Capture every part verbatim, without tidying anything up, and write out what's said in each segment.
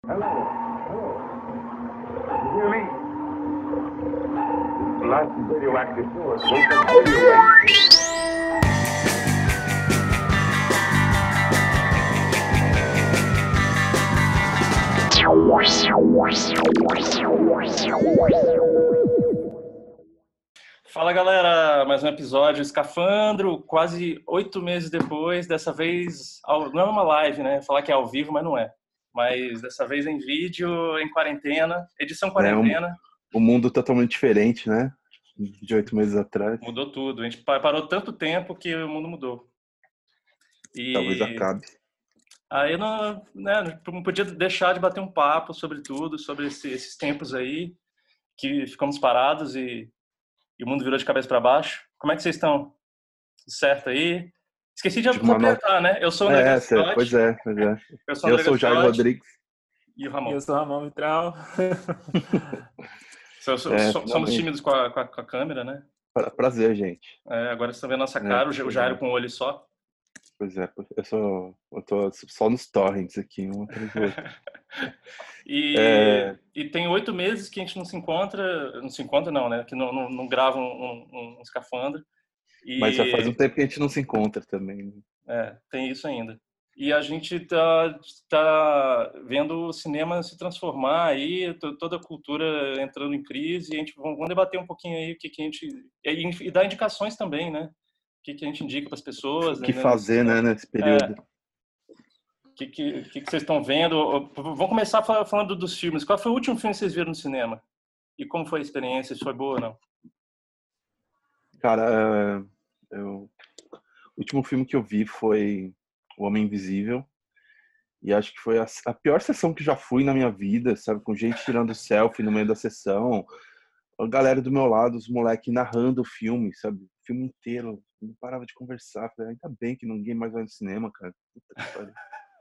Hello. Hello. You hear me? Lots of radioactive force. Fala galera, mais um episódio Escafandro, quase oito meses depois, dessa vez, ao, não é uma live, né? Falar que é ao vivo, mas não é. Mas dessa vez em vídeo, em quarentena, edição quarentena. É um, um mundo totalmente diferente, né? De oito meses atrás. Mudou tudo, a gente parou tanto tempo que o mundo mudou. E talvez acabe. Aí eu não, né, não podia deixar de bater um papo sobre tudo, sobre esse, esses tempos aí, que ficamos parados e E o mundo virou de cabeça para baixo. Como é que vocês estão? Tudo certo aí? Esqueci de apresentar, né? Eu sou o André é, Gascotti. Pois é, pois é. Eu sou o, eu sou o Jair Rodrigues. E o Ramon. E eu sou o Ramon Vitral. so, so, é, so, somos tímidos com a, com, a, com a câmera, né? Prazer, gente. É, agora vocês estão vendo a nossa cara, é, o Jair com o olho só. Pois é, eu, sou, eu tô só nos torrents aqui, um atrás do outro. e, é... e tem oito meses que a gente não se encontra, não se encontra não, né? Que não, não, não grava um, um, um escafandro. E... Mas já faz um tempo que a gente não se encontra também. É, tem isso ainda. E a gente tá, tá vendo o cinema se transformar aí, toda a cultura entrando em crise, e a gente vamos debater um pouquinho aí o que, que a gente... E, e dar indicações também, né? O que, que a gente indica para as pessoas. O que né, fazer, né, nesse período. É, o que, que, que, que vocês estão vendo? Vamos começar falando dos filmes. Qual foi o último filme que vocês viram no cinema? E como foi a experiência? Se foi boa ou não? Cara, eu... o último filme que eu vi foi O Homem Invisível. E acho que foi a, a pior sessão que já fui na minha vida, sabe? Com gente tirando selfie no meio da sessão. A galera do meu lado, os moleques narrando o filme, sabe? O filme inteiro. Não parava de conversar. Falei, ainda bem que ninguém mais vai no cinema, cara. Puta que pariu.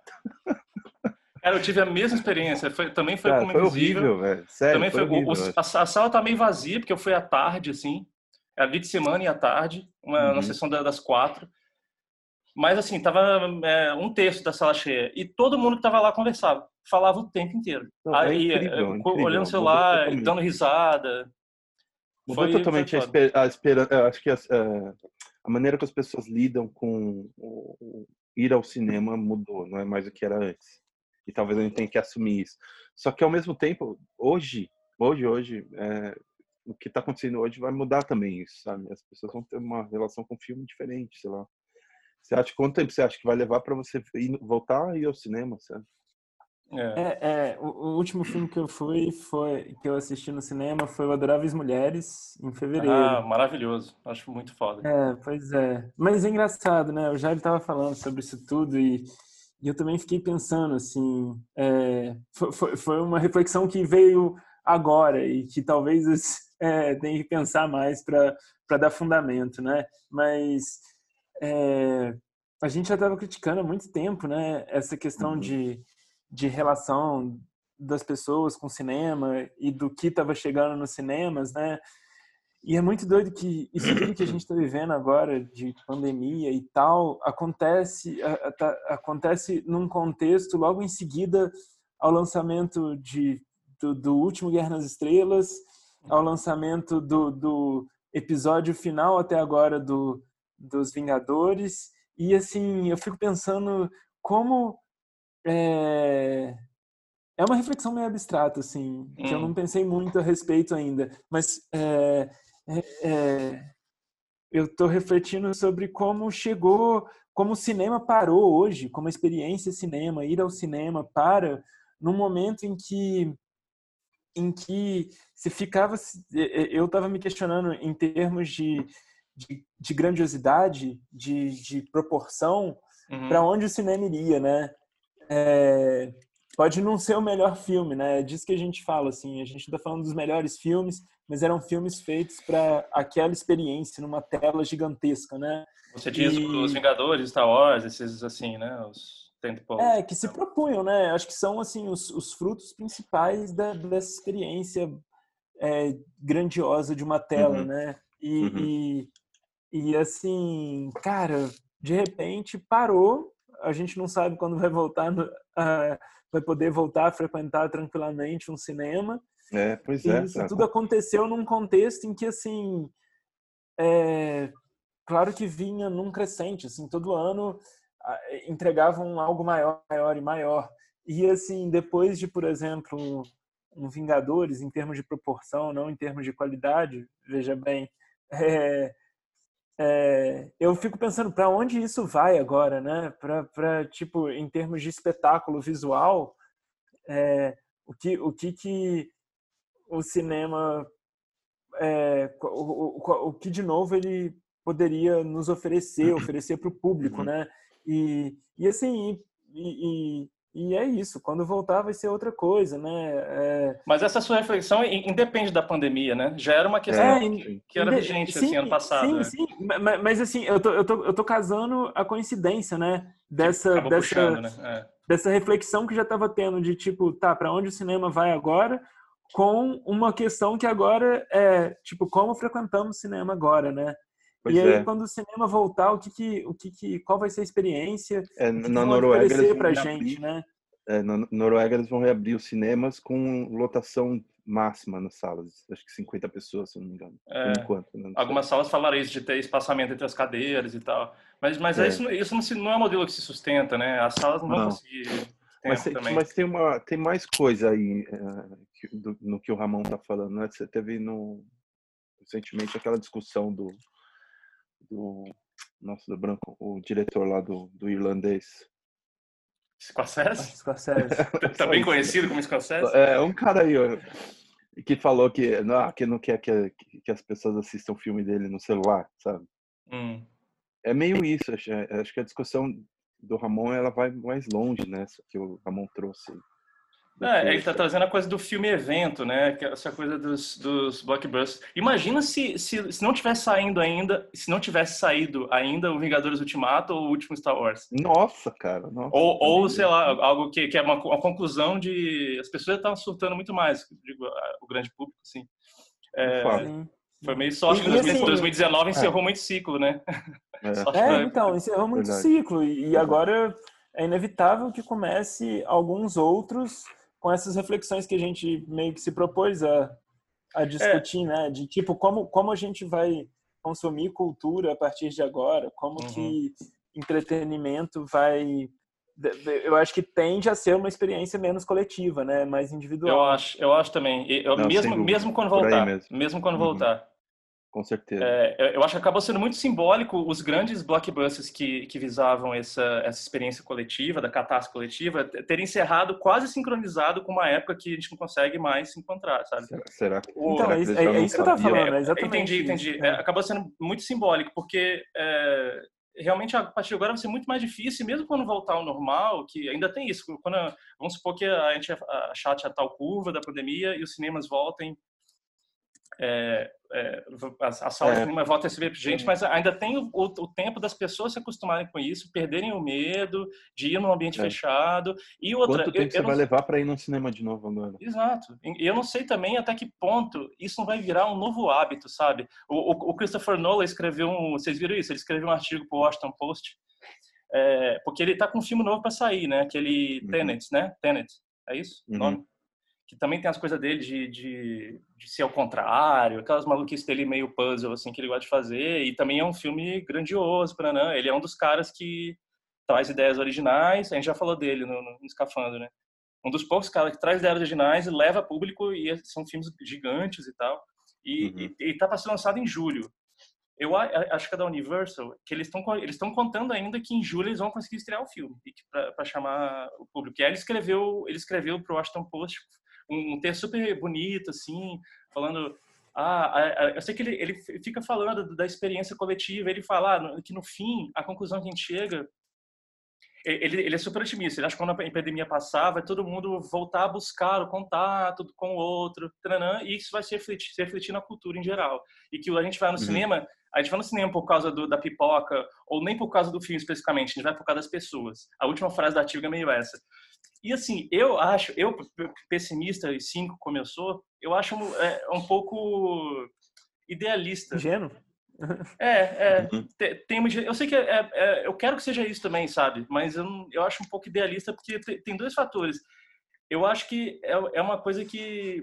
Cara, eu tive a mesma experiência. Foi, também foi cara, como foi Invisível. horrível, velho. Sério, também foi, foi horrível, o, a, a sala tá meio vazia, porque eu fui à tarde, assim. Era dia de semana e à tarde. Uma, uhum. uma sessão das quatro. Mas, assim, tava é, um terço da sala cheia. E todo mundo que tava lá conversava. Falava o tempo inteiro. Não, é Aí, incrível, é incrível. Olhando o celular, dando risada. Mudou foi, totalmente foi a, esper, a esperança. Acho que a, a maneira que as pessoas lidam com o, o, ir ao cinema mudou. Não é mais o que era antes. E talvez a gente tenha que assumir isso. Só que, ao mesmo tempo, hoje, hoje, hoje, é, o que está acontecendo hoje vai mudar também isso, sabe? As pessoas vão ter uma relação com o filme diferente, sei lá. Você acha quanto tempo você acha que vai levar para você ir, voltar a ir ao cinema, sabe? É, é, é o, o último filme que eu fui, foi que eu assisti no cinema foi o Adoráveis Mulheres, em fevereiro. Ah, maravilhoso. Acho muito foda. É, pois é. Mas é engraçado, né? O Jair estava falando sobre isso tudo e, e eu também fiquei pensando, assim, é, foi, foi, foi uma reflexão que veio agora e que talvez é, tenha que pensar mais para dar fundamento, né? Mas é, a gente já estava criticando há muito tempo, né? Essa questão Uhum. de de relação das pessoas com o cinema e do que estava chegando nos cinemas, né? E é muito doido que isso tudo que a gente está vivendo agora de pandemia e tal acontece a, a, acontece num contexto logo em seguida ao lançamento de do, do último Guerra nas Estrelas, ao lançamento do, do episódio final até agora do dos Vingadores, e assim eu fico pensando como É... é uma reflexão meio abstrata, assim, que hum. eu não pensei muito a respeito ainda, mas é, é, é, eu estou refletindo sobre como chegou, como o cinema parou hoje, como a experiência cinema, ir ao cinema para num momento em que em que se ficava, eu estava me questionando em termos de, de, de grandiosidade, de, de proporção, uhum. para onde o cinema iria, né? É, pode não ser o melhor filme, né? É disso que a gente fala, assim. A gente está falando dos melhores filmes, mas eram filmes feitos para aquela experiência numa tela gigantesca, né? Você diz e... os Vingadores, Star Wars, esses assim, né? Os tentpoles. É, que se propunham, né? Acho que são assim os, os frutos principais da, dessa experiência é, grandiosa de uma tela, uhum. né? E, uhum. e, e assim, cara, de repente parou. A gente não sabe quando vai voltar a, vai poder voltar a frequentar tranquilamente um cinema. É, pois E é. isso cara. tudo aconteceu num contexto em que, assim, é, claro que vinha num crescente, assim, todo ano entregavam algo maior, maior e maior. E, assim, depois de, por exemplo, um Vingadores, em termos de proporção, não em termos de qualidade, veja bem, é, é, eu fico pensando para onde isso vai agora, né? Para, tipo, em termos de espetáculo visual, é, o que o que, que o cinema, é, o, o, o que de novo ele poderia nos oferecer, oferecer para o público, Uhum. né? E, e assim, e, e, e é isso. Quando voltar vai ser outra coisa, né? É, Mas essa sua reflexão in- independe da pandemia, né? Já era uma questão é, que, que era inde- vigente, sim, assim, ano passado, sim, né? sim. Mas, mas assim, eu tô, eu tô, eu tô casando a coincidência, né? Que Dessa, acabou puxando, dessa, né? É. dessa reflexão que já estava tendo de tipo, tá, para onde o cinema vai agora? Com uma questão que agora é, tipo, como frequentamos o cinema agora, né? Pois E aí, é. quando o cinema voltar, o que que, o que que, qual vai ser a experiência? É, O que que na vão Noruega eles oferecer vão pra reabrir. gente, né? É, na Noruega eles vão reabrir os cinemas com lotação máxima nas salas. Acho que cinquenta pessoas, se eu não me engano. Por É. enquanto, né? Não sei. Algumas salas falaram isso, de ter espaçamento entre as cadeiras e tal. Mas, mas é. É. isso, isso não, se, não é um modelo que se sustenta, né? As salas não vão Não. conseguir Mas, tempo tem- também. mas tem, uma, tem mais coisa aí é, que- do- no que o Ramon tá falando, né? Você teve no, recentemente aquela discussão do, do nossa, do branco, o diretor lá do, do irlandês. Scorsese? Scorsese. Só Também isso. conhecido como Scorsese? É um cara aí, ó, que falou que não, que não quer que, que as pessoas assistam o filme dele no celular, sabe? Hum. É meio isso, acho, acho que a discussão do Ramon ela vai mais longe nessa que o Ramon trouxe. do É, que ele está essa- trazendo a coisa do filme-evento, né? Que é essa coisa dos, dos blockbusters. Imagina se, se, se não tivesse saindo ainda, se não tivesse saído ainda o Vingadores Ultimato ou o último Star Wars. Nossa, cara, nossa. Ou, ou sei também- lá, algo que, que é uma, uma conclusão de... As pessoas estavam surtando muito mais, digo, a- o grande público, assim. de fato. Sim. Foi meio sorte que E, e assim, dois mil e dezenove encerrou muito ciclo, né? É, Sorte é, da então, época. encerrou muito Verdade. ciclo. E agora é inevitável que comece alguns outros com essas reflexões que a gente meio que se propôs a, a discutir, né? De tipo, como, como a gente vai consumir cultura a partir de agora, como Uhum. que entretenimento vai... Eu acho que tende a ser uma experiência menos coletiva, né? Mais Eu individual. acho, eu acho também. E Eu, Não, sem mesmo, dúvida. mesmo quando Por aí voltar. mesmo. Mesmo quando Uhum. voltar. Com certeza. É, eu acho que acabou sendo muito simbólico os grandes blockbusters que, que visavam essa, essa experiência coletiva, da catástrofe coletiva, terem encerrado quase sincronizado com uma época que a gente não consegue mais se encontrar, sabe? Será, será, que- O- Então, será é, que isso- eles é, já é não isso que eu tava sabiam? falando, é É, exatamente entendi, isso. entendi. É. É, acabou sendo muito simbólico, porque é, realmente a partir de agora vai ser muito mais difícil, e mesmo quando voltar ao normal, que ainda tem isso, quando, vamos supor que a gente achate a tal curva da pandemia e os cinemas voltem, é, é, as, as salas É. de cinema voltam a receber gente, mas ainda tem o, o, o tempo das pessoas se acostumarem com isso, perderem o medo de ir num ambiente É. fechado. E outra, Quanto eu, tempo eu você não... vai levar para ir no cinema de novo agora? Exato. E eu não sei também até que ponto isso não vai virar um novo hábito, sabe? O, o, o Christopher Nolan escreveu um... Vocês viram isso? Ele escreveu um artigo para o Washington Post, é, porque ele está com um filme novo para sair, né? Aquele Uhum. Tenet, né? Tenet, é isso o Uhum. nome? Que também tem as coisas dele de, de, de ser ao contrário, aquelas maluquices dele meio puzzle, assim, que ele gosta de fazer. E também é um filme grandioso, Branã. Ele é um dos caras que traz ideias originais. A gente já falou dele no, no Escafandro, né? Um dos poucos caras que traz ideias originais e leva a público, e são filmes gigantes e tal. E, Uhum. e, e tá para ser lançado em julho. Eu acho que é da Universal, que eles estão eles estão contando ainda que em julho eles vão conseguir estrear o filme para chamar o público. E aí ele escreveu, ele escreveu pro Washington Post um, um texto super bonito, assim, falando... Ah, eu sei que ele, ele fica falando da experiência coletiva, ele fala ah, que no fim, a conclusão que a gente chega... Ele, ele é super otimista, ele acha que quando a epidemia passar, vai todo mundo voltar a buscar o contato com o outro, tranã, e isso vai se refletir, se refletir na cultura em geral. E que a gente vai no Uhum. cinema, a gente vai no cinema por causa do, da pipoca, ou nem por causa do filme especificamente, a gente vai por causa das pessoas. A última frase da Artigo é meio essa. E assim, eu acho, eu pessimista e cínico como eu sou, eu acho é, um pouco idealista. Ingênuo? É, é. Uhum. Tem, tem, eu sei que é, é, é, eu quero que seja isso também, sabe? Mas eu, não, eu acho um pouco idealista porque tem, tem dois fatores. Eu acho que é, é uma coisa que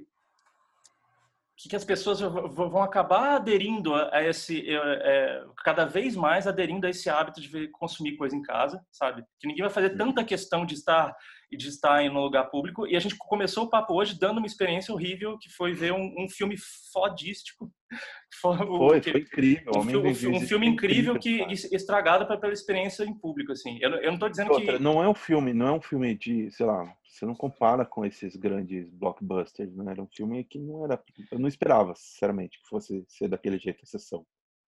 que as pessoas vão acabar aderindo a esse, é, cada vez mais aderindo a esse hábito de consumir coisa em casa, sabe? Que ninguém vai fazer tanta questão de estar de estar em um lugar público. E a gente começou o papo hoje dando uma experiência horrível, que foi ver um, um filme fodístico. Foi, foi, foi incrível. Um, filme, um filme incrível, incrível que estragado pela experiência em público, assim. Eu, eu não estou dizendo Outra, que não é um filme, não é um filme de, sei lá, você não compara com esses grandes blockbusters, né? Era um filme que não era, eu não esperava, sinceramente, que fosse ser daquele jeito, a sessão.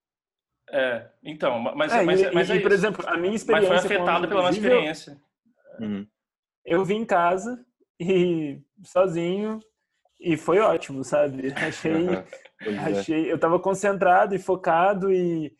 É, então, mas, é, mas, e, mas e, é e por isso. exemplo, a minha experiência mas foi afetada pela nossa experiência. Uhum. Eu vim em casa e sozinho e foi ótimo, sabe? Achei, uhum. achei, é. Eu estava concentrado e focado e,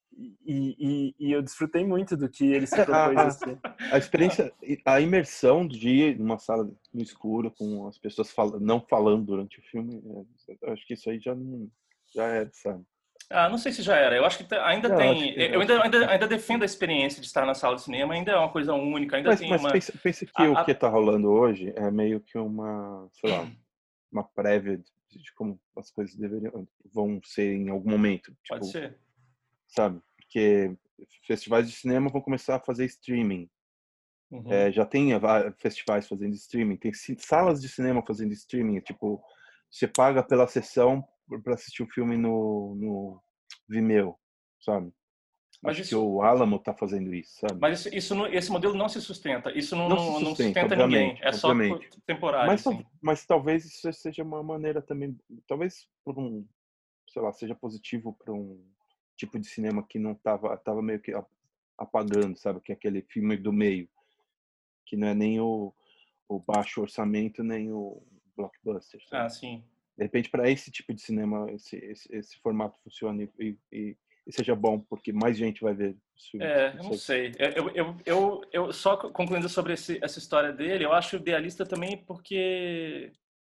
e, e, e eu desfrutei muito do que ele se propôs a ser. A experiência, a imersão de ir numa sala no escuro com as pessoas falando, não falando durante o filme, eu acho que isso aí já não, já é, sabe? Ah, não sei se já era. Eu acho que ainda não, tem. Que, eu ainda, ainda, ainda defendo a experiência de estar na sala de cinema. Ainda é uma coisa única. Ainda mas, tem mas uma. pensa, pensa que a, o a... que está rolando hoje é meio que uma, sei lá, uma prévia de, de como as coisas deveriam vão ser em algum momento. Tipo, Pode ser. Sabe? Porque festivais de cinema vão começar a fazer streaming. Uhum. É, já tem festivais fazendo streaming, tem salas de cinema fazendo streaming. Tipo, você paga pela sessão para assistir o filme no, no Vimeo, sabe? Mas Acho isso, que o Alamo tá fazendo isso, sabe? Mas isso, isso não, esse modelo não se sustenta. Isso não, não, não, se sustenta, não sustenta obviamente, ninguém. É obviamente. só temporário. Mas, assim. mas talvez isso seja uma maneira também, talvez por um, sei lá, seja positivo para um tipo de cinema que não tava, tava meio que apagando, sabe? Que é aquele filme do meio, que não é nem o, o baixo orçamento, nem o blockbuster, sabe? Ah, sim. De repente, para esse tipo de cinema, esse, esse, esse formato funcione e, e, e seja bom, porque mais gente vai ver os filmes. É, eu não sei. Eu, eu, eu, eu só concluindo sobre esse, essa história dele, eu acho idealista também porque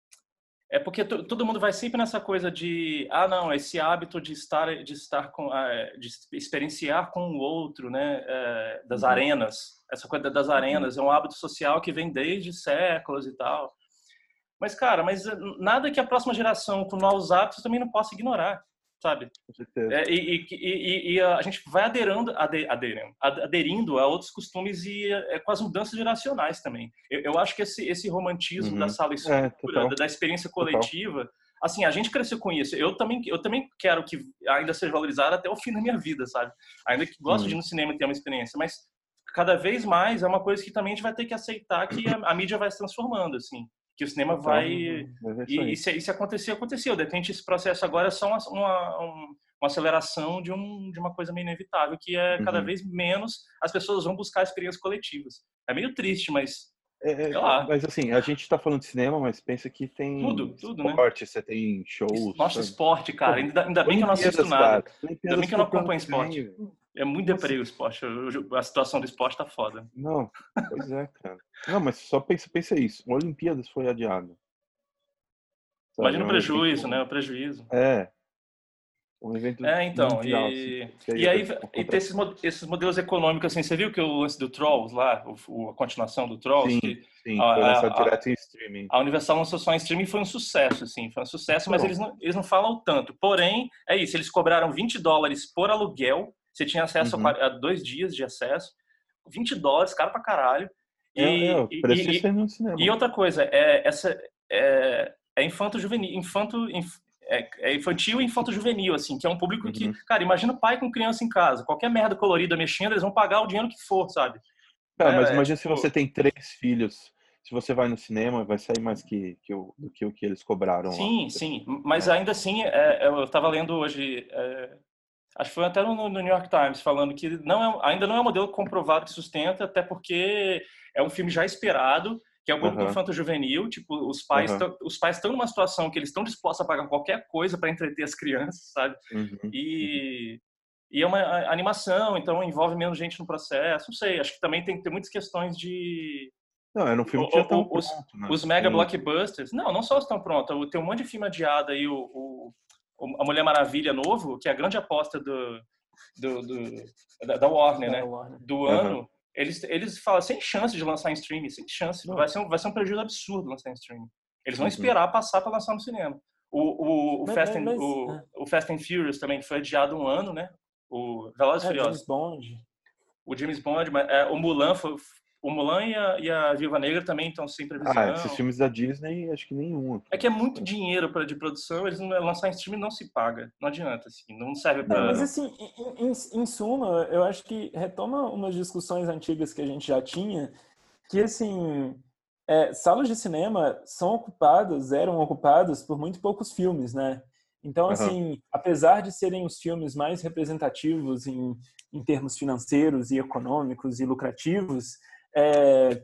é porque todo mundo vai sempre nessa coisa de ah não, esse hábito de estar de estar com de experienciar com o outro, né, é, das uhum. arenas. Essa coisa das arenas uhum. é um hábito social que vem desde séculos e tal. Mas cara, mas nada que a próxima geração com novos hábitos também não possa ignorar, sabe? Com certeza. É, e, e, e, e a gente vai aderando, aderindo, aderindo a outros costumes e é, com as mudanças geracionais também. Eu, eu acho que esse, esse romantismo uhum. da sala escura, é, da, da experiência coletiva, total. Assim, a gente cresceu com isso. Eu também, eu também quero que ainda seja valorizado até o fim da minha vida, sabe? Ainda que gosto uhum. de ir no cinema e ter uma experiência, mas cada vez mais é uma coisa que também a gente vai ter que aceitar que a, a mídia vai se transformando, assim. Que o cinema então, vai... E, e, se, e se acontecer, aconteceu. De repente, esse processo agora é só uma, uma, uma aceleração de, um, de uma coisa meio inevitável, que é cada uhum. vez menos as pessoas vão buscar experiências coletivas. É meio triste, mas... É, sei lá. Mas assim, a gente está falando de cinema, mas pensa que tem tudo, tudo, esporte, né? você tem shows... Nossa, sabe? esporte, cara. Ainda, ainda bem que eu não assisto nada. Ainda bem que eu não acompanho esporte. Bem, é muito deprê o esporte. A situação do esporte tá foda. Não, pois é, cara. Não, mas só pensa, pensa isso. O Olimpíadas foi adiado. Sabe? Imagina o prejuízo, né? O prejuízo. É. Um evento é, então. mundial, e assim, e aí, e ter esses, esses modelos econômicos, assim, você viu que o lance do Trolls lá, o, a continuação do Trolls? Sim, que sim, a, foi lançado a, direto em streaming. A Universal lançou só em streaming, foi um sucesso, assim, foi um sucesso, Não. mas eles não, eles não falam tanto. Porém, é isso, eles cobraram vinte dólares por aluguel, você tinha acesso uhum. a dois dias de acesso, vinte dólares, caro pra caralho. E, é, é, o preço e, e, no cinema. E outra coisa, é, essa, é, é infanto-juvenil, infanto, inf, é, é infantil e infanto-juvenil, assim, que é um público uhum. que, cara, imagina o pai com criança em casa, qualquer merda colorida mexendo, eles vão pagar o dinheiro que for, sabe? Cara, é, mas imagina é, tipo... se você tem três filhos, se você vai no cinema, vai sair mais que, que o, do que o que eles cobraram sim, lá. Sim, sim, mas é. ainda assim, é, eu estava lendo hoje, é, acho que foi até no, no New York Times, falando que não é, ainda não é um modelo comprovado que sustenta, até porque é um filme já esperado, que é um público uhum. infanto-juvenil, tipo, os pais uhum. tão, os pais estão numa situação que eles estão dispostos a pagar qualquer coisa para entreter as crianças, sabe? Uhum. E, e é uma animação, então envolve menos gente no processo, não sei, acho que também tem que ter muitas questões de... Não, era um filme que já estava pronto, os, né? Os mega blockbusters, não, não só estão prontos, tem um monte de filme adiado aí, o, o, a Mulher Maravilha novo, que é a grande aposta do, do, do da, da Warner, Da né? Warner. Do Uhum. ano, eles, eles falam sem chance de lançar em streaming, sem chance. Não. Vai ser, um, vai ser um prejuízo absurdo lançar em streaming. Eles vão Uhum. esperar passar para lançar no cinema. O, o, o, Mas- Fast and, mas- o, é. o Fast and Furious também foi adiado um ano, né? O Velozes e É, Furiosos. James Bond. O James Bond, mas, é, o Mulan, foi, o Mulan e a, e a Viúva Negra também estão sem previsão. Ah, esses filmes da Disney, acho que nenhum. É que é muito dinheiro pra, de produção, eles não lançar em streaming não se paga. Não adianta, assim, não serve Não, pra... mas assim, em, em- em suma, eu acho que retoma umas discussões antigas que a gente já tinha, que assim, é, salas de cinema são ocupadas, eram ocupadas por muito poucos filmes, né? Então, Aham. assim, apesar de serem os filmes mais representativos em, em termos financeiros e econômicos e lucrativos, é,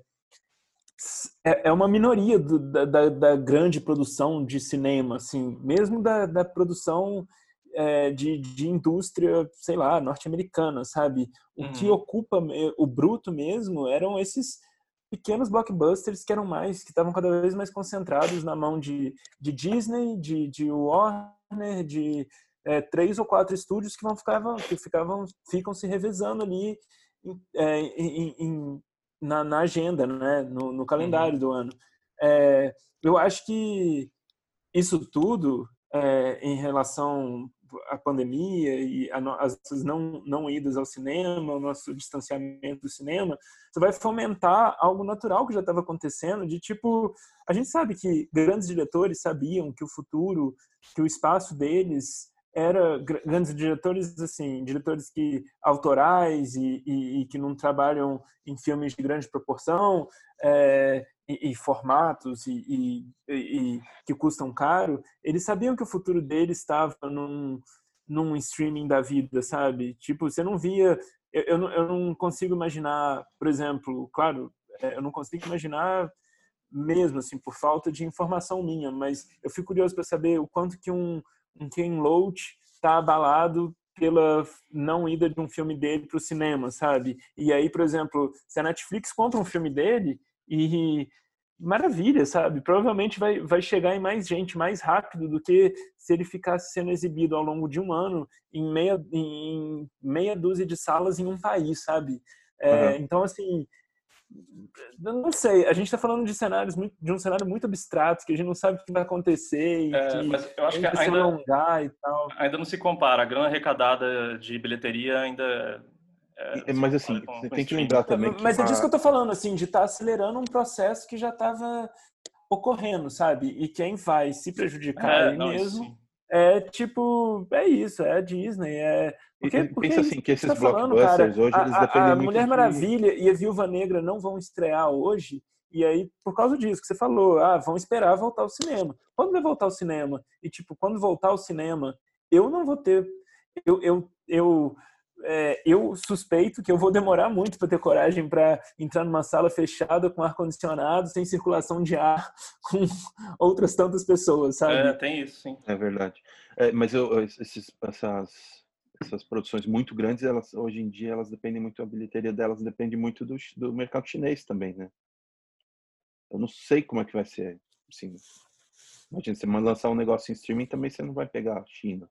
é é uma minoria do- da, da- da grande produção de cinema, assim, mesmo da, da produção é, de, de indústria, sei lá, norte-americana, sabe? O que Uhum. ocupa me- o bruto mesmo eram esses pequenos blockbusters que eram mais, que estavam cada vez mais concentrados na mão de, de Disney, de, de Warner, de é, três ou quatro estúdios que vão ficavam, que ficavam, ficam se revezando ali em, é, em- em- na, na agenda, né? no, no calendário do ano. É, eu acho que isso tudo, é, em relação à pandemia e a no- as nossas não, não idas ao cinema, o nosso distanciamento do cinema, isso vai fomentar algo natural que já estava acontecendo, de tipo, a gente sabe que grandes diretores sabiam que o futuro, que o espaço deles era gr- grandes diretores, assim, diretores que autorais e, e, e que não trabalham em filmes de grande proporção, é, e, e formatos e, e, e que custam caro, eles sabiam que o futuro deles estava num, num streaming da vida, sabe? Tipo, você não via... Eu, eu, não, eu não consigo imaginar, por exemplo, claro, é, eu não consigo imaginar mesmo, assim, por falta de informação minha, mas eu fico curioso para saber o quanto que um, um Ken Loach está abalado pela não ida de um filme dele para o cinema, sabe? E aí, por exemplo, se a Netflix compra um filme dele e maravilha, sabe? Provavelmente vai, vai chegar em mais gente mais rápido do que se ele ficasse sendo exibido ao longo de um ano em meia, em meia dúzia de salas em um país, sabe? É, Uhum. Então, assim, eu não sei, a gente está falando de cenários muito, de um cenário muito abstrato, que a gente não sabe o que vai acontecer e É, que mas eu acho que vai se ainda, alongar e tal. ainda não se compara. A grana arrecadada de bilheteria ainda é, E- não se Mas compara assim, com, você com tem que streaming. lembrar também que Mas é disso que eu uma... tô falando, assim, de estar acelerando um processo que já estava ocorrendo, sabe? E quem vai se prejudicar É, aí não, isso mesmo sim. é tipo, é isso, é a Disney, é... E- Porque, e porque pensa é isso assim, que que a gente esses tá falando, cara. blockbusters hoje, eles A, dependem a, a muito Mulher de... Maravilha e a Viúva Negra não vão estrear hoje, e aí, por causa disso que você falou, ah, vão esperar voltar ao cinema. Quando vai voltar ao cinema? E, tipo, quando voltar ao cinema, eu não vou ter... Eu, eu, eu, é, eu suspeito que eu vou demorar muito para ter coragem para entrar numa sala fechada com ar-condicionado, sem circulação de ar, com outras tantas pessoas, É, sabe? tem isso, sim. É verdade. É, mas eu, esses, essas, essas produções muito grandes, elas hoje em dia, elas dependem muito, a bilheteria delas depende muito do, do mercado chinês também, né? Eu não sei como é que vai ser. Assim, imagina, você manda lançar um negócio em streaming, também você não vai pegar a China.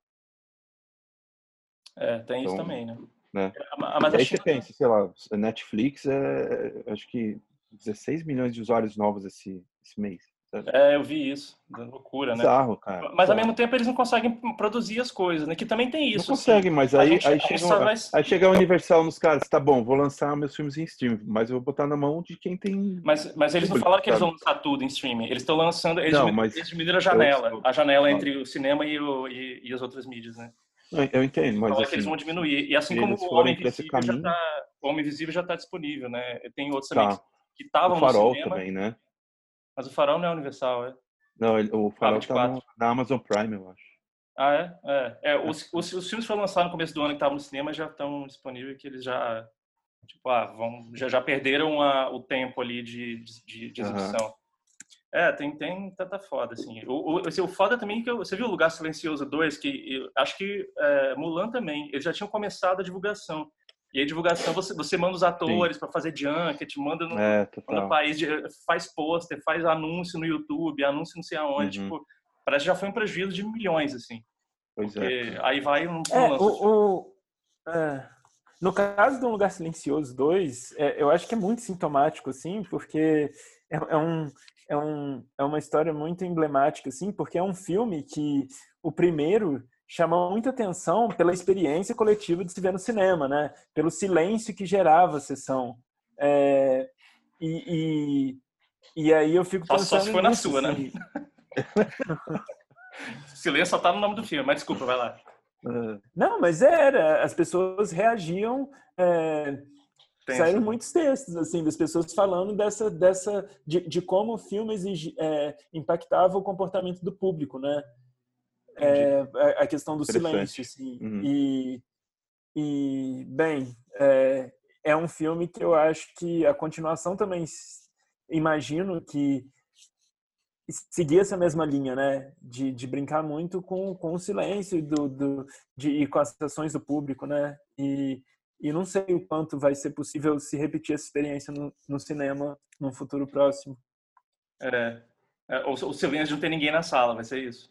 É, tem isso Então, também, né? né? Mas E a aí você China... pensa, sei lá, a Netflix é, acho que dezesseis milhões de usuários novos esse, esse mês. Sabe? É, eu vi isso. Loucura, né? Bizarro, cara. Mas, ao bizarro. mesmo tempo, eles não conseguem produzir as coisas, né? Que também tem Não isso, conseguem, assim. mas A aí, gente, aí, a gente chega, só vai... aí chega a Universal nos caras, tá bom, vou lançar meus filmes em streaming, mas eu vou botar na mão de quem tem... Mas, mas eles não público, falaram que eles sabe? vão lançar tudo em streaming. Eles estão lançando... Eles, Não, diminuíram, mas eles diminuíram a eu- janela. eu- A janela Claro. entre o cinema e, o, e, e as outras mídias, né? Não, eu entendo, mas Falaram que eles assim, vão diminuir. E assim se como eles o forem Homem para esse Invisível já caminho, tá... O Homem Invisível já tá disponível, né? Tem outros também que tá. que O estavam no Farol cinema. também, né? Mas o Farol não é Universal, é? Não, ele- o Paga Farol de tá quatro. no, na Amazon Prime, eu acho. Ah, é? É. é os, os, os filmes que foram lançados no começo do ano que estavam no cinema já estão disponíveis, que eles já, tipo, ah, vão, já, já perderam a, o tempo ali de, de, de Aham. exibição. É, tem, tem tanta foda, assim. O, o, assim, o foda também é que eu, você viu o Lugar Silencioso dois, que eu, acho que é, Mulan também, eles já tinham começado a divulgação. E aí, divulgação, você, você manda os atores para fazer junket, manda no, É, no total. país, de, faz pôster, faz anúncio no YouTube, anúncio não sei aonde, Uhum. tipo, parece que já foi um prejuízo de milhões, assim. Pois Porque é. aí vai um, um É, lance. o, o- é, no caso do Um Lugar Silencioso dois, é, eu acho que é muito sintomático, assim, porque é, é um, é, um, é uma história muito emblemática, assim, porque é um filme que o primeiro chamou muita atenção pela experiência coletiva de se ver no cinema, né? Pelo silêncio que gerava a sessão. É, e, e, e aí eu fico Só, só se pensando foi na nisso, sua, né? assim. Silêncio só tá no nome do filme, mas desculpa, vai lá. É, Não, mas era, as pessoas reagiam, é, saíram Tenso. muitos textos assim das pessoas falando dessa dessa de, de como o filme exigi, é, impactava o comportamento do público, né? Entendi. É, a a questão do silêncio, interessante. assim. Uhum. E, e bem, é, é um filme que eu acho que a continuação também s- imagino que seguir essa mesma linha, né? De, de brincar muito com, com o silêncio do, do, de, e com as ações do público, né? E, e não sei o quanto vai ser possível se repetir essa experiência no, no cinema num futuro próximo. É. É, o, o silêncio de não ter ninguém na sala, vai ser isso.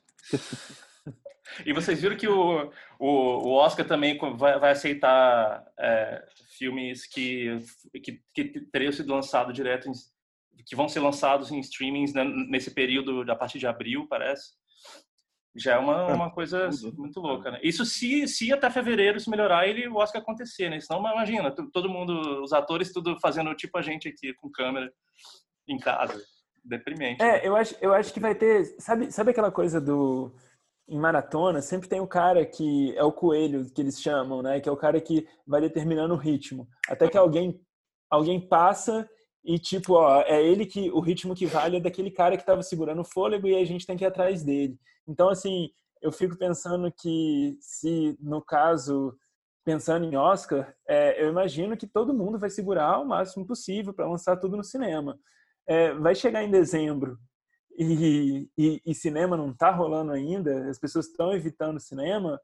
E vocês viram que o, o, o Oscar também vai, vai aceitar é, filmes que, que, que teriam sido lançados direto, em, que vão ser lançados em streamings, né, nesse período, a partir de abril, parece. Já é uma, Ah, uma coisa tudo. muito louca, né? Isso se, se até fevereiro se melhorar e o Oscar acontecer, né? Senão, imagina, todo mundo, os atores tudo fazendo tipo a gente aqui, com câmera em casa. Deprimente, né? É, eu acho, eu acho que vai ter. Sabe, sabe aquela coisa do. Em maratona, sempre tem o cara que é o coelho, que eles chamam, né? Que é o cara que vai determinando o ritmo. Até que alguém, alguém passa e, tipo, ó, é ele que. O ritmo que vale é daquele cara que estava segurando o fôlego e a gente tem que ir atrás dele. Então, assim, eu fico pensando que, se no caso, pensando em Oscar, é, eu imagino que todo mundo vai segurar o máximo possível para lançar tudo no cinema. É, vai chegar em dezembro e, e, e cinema não está rolando ainda, as pessoas estão evitando cinema,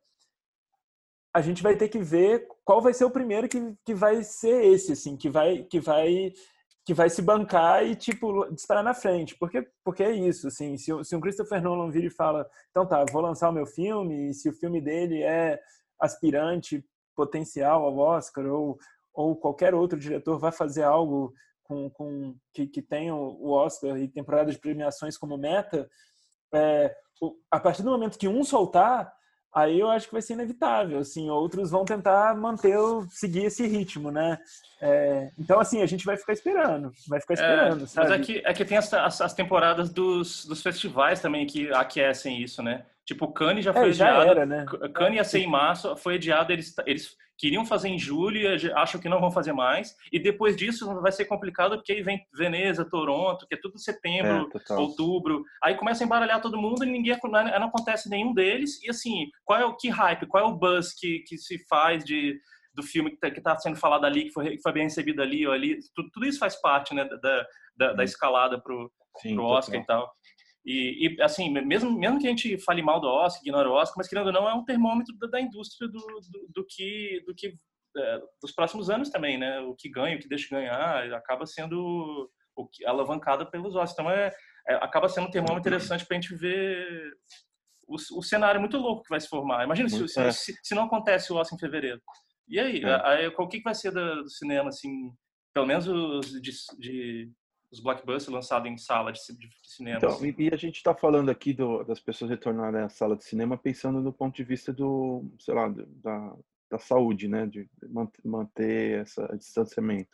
a gente vai ter que ver qual vai ser o primeiro que, que vai ser esse, assim, que vai, que vai que vai se bancar e, tipo, disparar na frente. Porque, porque é isso, assim, se, se um Christopher Nolan vira e fala, então tá, vou lançar o meu filme, e se o filme dele é aspirante potencial ao Oscar, ou, ou qualquer outro diretor vai fazer algo com, com que, que tenha o Oscar e temporada de premiações como meta, é, a partir do momento que um soltar, aí eu acho que vai ser inevitável, assim, outros vão tentar manter, o, seguir esse ritmo, né? É, então, assim, a gente vai ficar esperando, vai ficar É, esperando, mas é sabe? que, é que tem as, as, as temporadas dos, dos festivais também que aquecem isso, né? Tipo, o Cannes já foi É, já adiado, era, né? Cannes ia ser em março, foi adiado, eles, eles queriam fazer em julho e acham que não vão fazer mais, e depois disso vai ser complicado porque aí vem Veneza, Toronto, que é tudo É, setembro, total. outubro, aí começa a embaralhar todo mundo e ninguém, não acontece nenhum deles, e assim, qual é o que hype, qual é o buzz que, que se faz de do filme que está sendo falado ali, que foi, que foi bem recebido ali ou ali, tudo, tudo isso faz parte, né, da, da, da escalada pro, Sim, pro Oscar total. e tal. E, e, assim, mesmo, mesmo que a gente fale mal do Oscar, ignore o Oscar, mas querendo ou não, é um termômetro da, da indústria do, do, do que, do que é, dos próximos anos também, né? O que ganha, o que deixa ganhar, acaba sendo o que, alavancado pelos Oscars. Então, é, é, acaba sendo um termômetro interessante para a gente ver o, o cenário muito louco que vai se formar. Imagina se, Muito, é, se, se não acontece o Oscar em fevereiro. E aí, é. aí o que vai ser do, do cinema, assim, pelo menos os, de, de, os blockbusters lançados em sala de, de, de cinema? Então, Assim. e, e a gente está falando aqui do, das pessoas retornarem à sala de cinema pensando do ponto de vista do, sei lá, do, da, da saúde, né, de manter, manter esse distanciamento.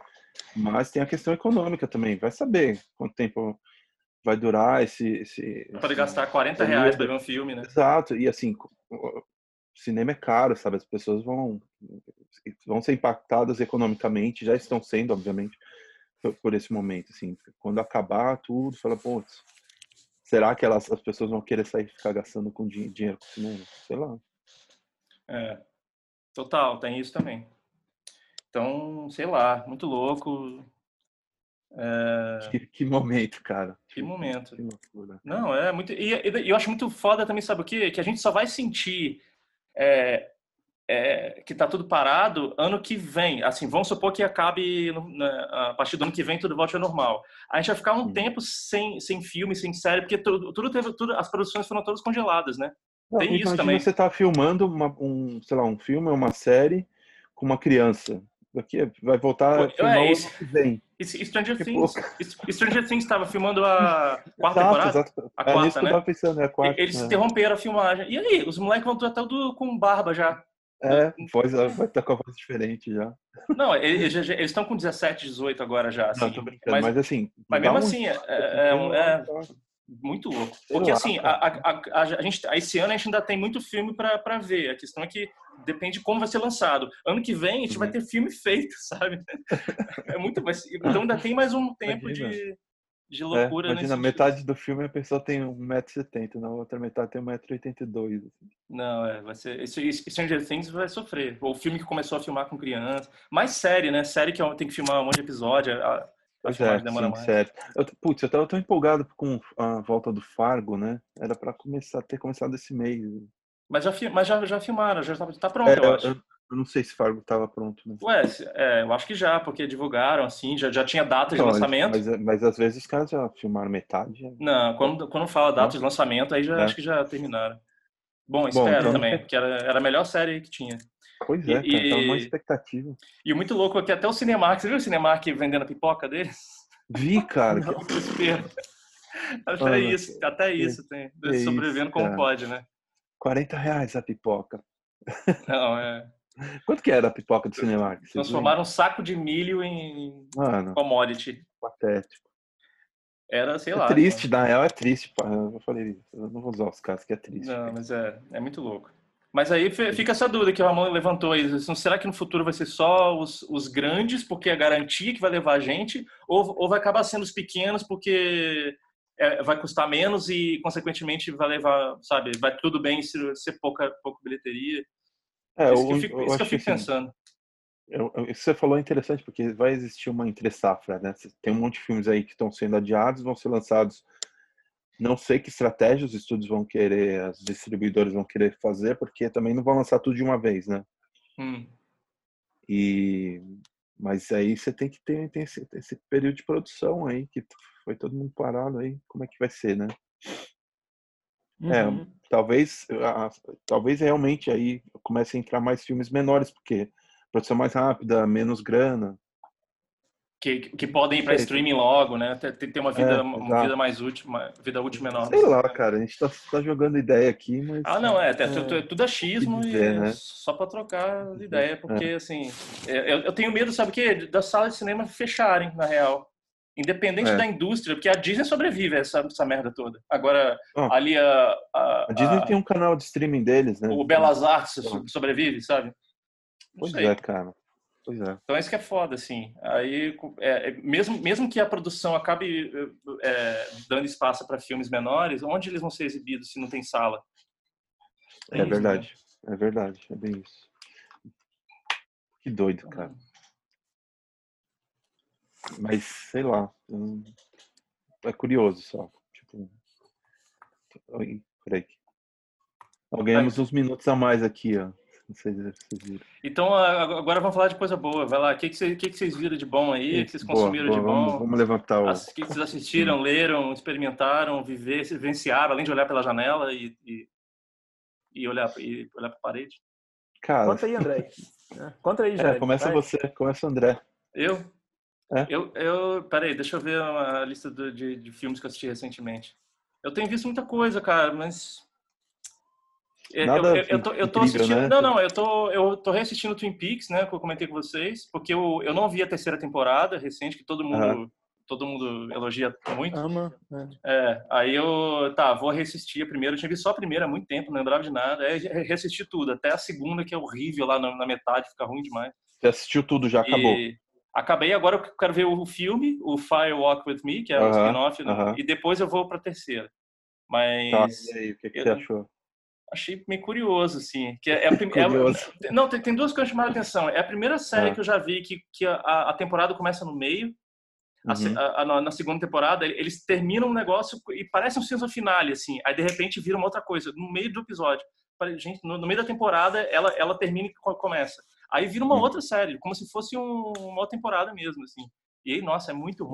Mas tem a questão econômica também. Vai saber quanto tempo vai durar esse, esse, Pra poder esse gastar quarenta reais para ver um filme, né? Exato. E assim, o cinema é caro, sabe? As pessoas vão vão ser impactadas economicamente, já estão sendo, obviamente, por, por esse momento, assim. Quando acabar tudo, fala, pô, será que elas, as pessoas vão querer sair e ficar gastando com din- dinheiro com cinema? Sei lá. É, total, tem isso também. Então, sei lá, muito louco. É, Que, que momento, cara. que momento. Que loucura. Não, é muito. E, e eu acho muito foda também, sabe o quê? Que a gente só vai sentir é, é, que tá tudo parado ano que vem. Assim, vamos supor que acabe no, né, a partir do ano que vem tudo volte ao normal. A gente vai ficar um Hum. tempo sem, sem filme, sem série, porque tudo, tudo teve, tudo, as produções foram todas congeladas, né? Não, Tem isso imagina também. você tá filmando uma, um, sei lá, um filme ou uma série com uma criança. Daqui vai voltar Pô, a filmar é, o esse, ano que vem. esse Stranger Que Things. pouco. esse- Stranger Things estava filmando a quarta Exato, temporada? exato. A É nisso quarta, que eu tava né? pensando, é a E- quarta. Eles interromperam a filmagem. E aí, os moleques vão estar tudo com barba já. É, é voz, vai estar com a voz diferente já. Não, eles já- já- eles estão com dezessete, dezoito agora já, Não, assim. tô brincando, Mas, mas assim, mas dá mesmo um assim, é, impacto é, é um- meio, é muito louco. sei Porque lá, assim, a, cara. a, a, a gente, esse ano a gente ainda tem muito filme para ver. A questão é que depende de como vai ser lançado. Ano que vem a gente vai Uhum. ter filme feito, sabe? É muito, vai ser- então ainda tem mais um tempo Imagina. de, de É, loucura nesse imagina, sentido. metade do filme a pessoa tem um metro e setenta, na outra metade tem um metro e oitenta e dois. Assim. Não, é, vai ser. Esse, esse Stranger Things vai sofrer. O filme que começou a filmar com criança. Mais série, né? Série que tem que filmar um monte de episódio. A, a Pois filmagem é, demora sim, mais. sério. Eu, putz, eu tava tão empolgado com a volta do Fargo, né? Era pra começar, ter começado esse mês. Mas já, fi- mas já, já filmaram, já tá, tá É, pronto, eu eu, acho. eu- eu não sei se Fargo tava pronto, né? Ué, se- é, eu acho que já, porque divulgaram, assim, já, já tinha data de Não, eles- lançamento. mas, mas às vezes os caras já filmaram metade. já- Não, quando, quando fala data Não? de lançamento, aí já É. acho que já terminaram. Bom, Bom, espero então, também, porque era, era a melhor série que tinha. pois E, é, cara, tava uma e, expectativa. e o muito louco é que até o Cinemark, você viu o Cinemark vendendo a pipoca deles? Vi, cara, que, Que desespero. Até Mano, isso, até que- isso tem. que Sobrevivendo isso, como cara. pode, né? quarenta reais a pipoca. Não, é. Quanto que era a pipoca do Cinemark? Vocês Transformaram um saco de milho em lembram? Mano, commodity. patético. Era, sei É lá. triste, na real é triste. pá. Eu falei, eu não vou usar os caras que é triste. Não, mas é, é muito louco. Mas aí fe- fica essa dúvida que o Ramon levantou aí. Assim, será que no futuro vai ser só os, os grandes, porque é a garantia que vai levar a gente, ou, ou vai acabar sendo os pequenos, porque é, vai custar menos e, consequentemente, vai levar, sabe, vai tudo bem se ser pouca, pouca bilheteria. É, Isso que eu eu, fico, eu isso que eu acho que fico assim, pensando. eu- eu- isso que você falou é interessante, porque vai existir uma entre-safra, né? Tem um monte de filmes aí que estão sendo adiados, vão ser lançados. Não sei que estratégia os estúdios vão querer, as distribuidoras vão querer fazer, porque também não vão lançar tudo de uma vez, né? Hum. E mas aí você tem que ter, tem esse, esse período de produção aí, que foi todo mundo parado aí, como é que vai ser, né? É, Uhum. talvez, a- talvez realmente aí comece a entrar mais filmes menores, porque produção mais rápida, menos grana. Que, que podem ir para Sei, streaming logo, né? Ter, ter uma vida, É, uma vida exato. mais útil, uma vida útil menor. Sei lá, cara, a gente tá, tá jogando ideia aqui, mas Ah, não, é, é, tudo- É. tudo achismo dizer, e né? só para trocar de ideia, porque, É. assim, é, eu, eu tenho medo, sabe o quê? Das salas de cinema fecharem, na real. Independente É. da indústria, porque a Disney sobrevive a essa, essa merda toda. Agora, Ó, ali a, a- a Disney a- tem um canal de streaming deles, né? o Belas Artes Ah. so- sobrevive, sabe? Não Pois sei. é, cara. Pois é. Então, isso que é foda, assim. Aí, é, é, mesmo, mesmo que a produção acabe é, dando espaço para filmes menores, onde eles vão ser exibidos se não tem sala? Tem É isso, né? verdade. É verdade. É bem isso. Que doido, cara. Mas, sei lá. hum, É curioso só. Tipo. Oi, peraí. Ó, ganhamos uns minutos a mais aqui, ó. Não sei se vocês viram. Então, a- agora vamos falar de coisa boa. Vai lá. O que, que, vocês, o que, que vocês viram de bom aí? O que vocês Boa, consumiram boa, de vamos, bom? vamos levantar o. As- O que, que vocês assistiram, leram, experimentaram, viver, vivenciaram, além de olhar pela janela e, e, e olhar e olhar para a parede? Cara, Conta aí, André. É, Conta aí, é, Jair. começa Vai. você, começa o André. Eu? É? Eu, eu, peraí, deixa eu ver uma lista do- de, de filmes que eu assisti recentemente. Eu tenho visto muita coisa, cara, mas eu, Nada eu, eu, tô, eu tô incrível, assistindo. né? Não, não, eu tô, eu tô reassistindo Twin Peaks, né? Que eu comentei com vocês, porque eu, eu não vi a terceira temporada recente, que todo mundo, Aham. todo mundo elogia muito. Ama. né? É, aí eu, tá, vou reassistir a primeira. Eu tinha visto só a primeira há muito tempo, não lembrava de nada. Aí reassisti tudo, até a segunda, que é horrível lá na, na metade, fica ruim demais. Você assistiu tudo, já acabou. E acabei, agora eu quero ver o filme, o Fire Walk With Me, que é o Aham, spin-off, né? aham. E depois eu vou pra terceira. Tá, Mas e aí, o que, que eu- você achou? achei meio curioso, assim. Que é a prim- é- Curioso. não, tem, tem duas coisas que chamaram a atenção. É a primeira série Ah. que eu já vi que, que a, a temporada começa no meio. A se- Uhum. a- a- na, na segunda temporada, eles terminam um negócio e parece um season finale, assim. Aí, de repente, vira uma outra coisa, no meio do episódio. Falei, gente, no, no meio da temporada, ela, ela termina e co- começa. Aí vira uma Uhum. outra série, como se fosse um- uma outra temporada mesmo, assim. E aí, nossa, é muito ruim.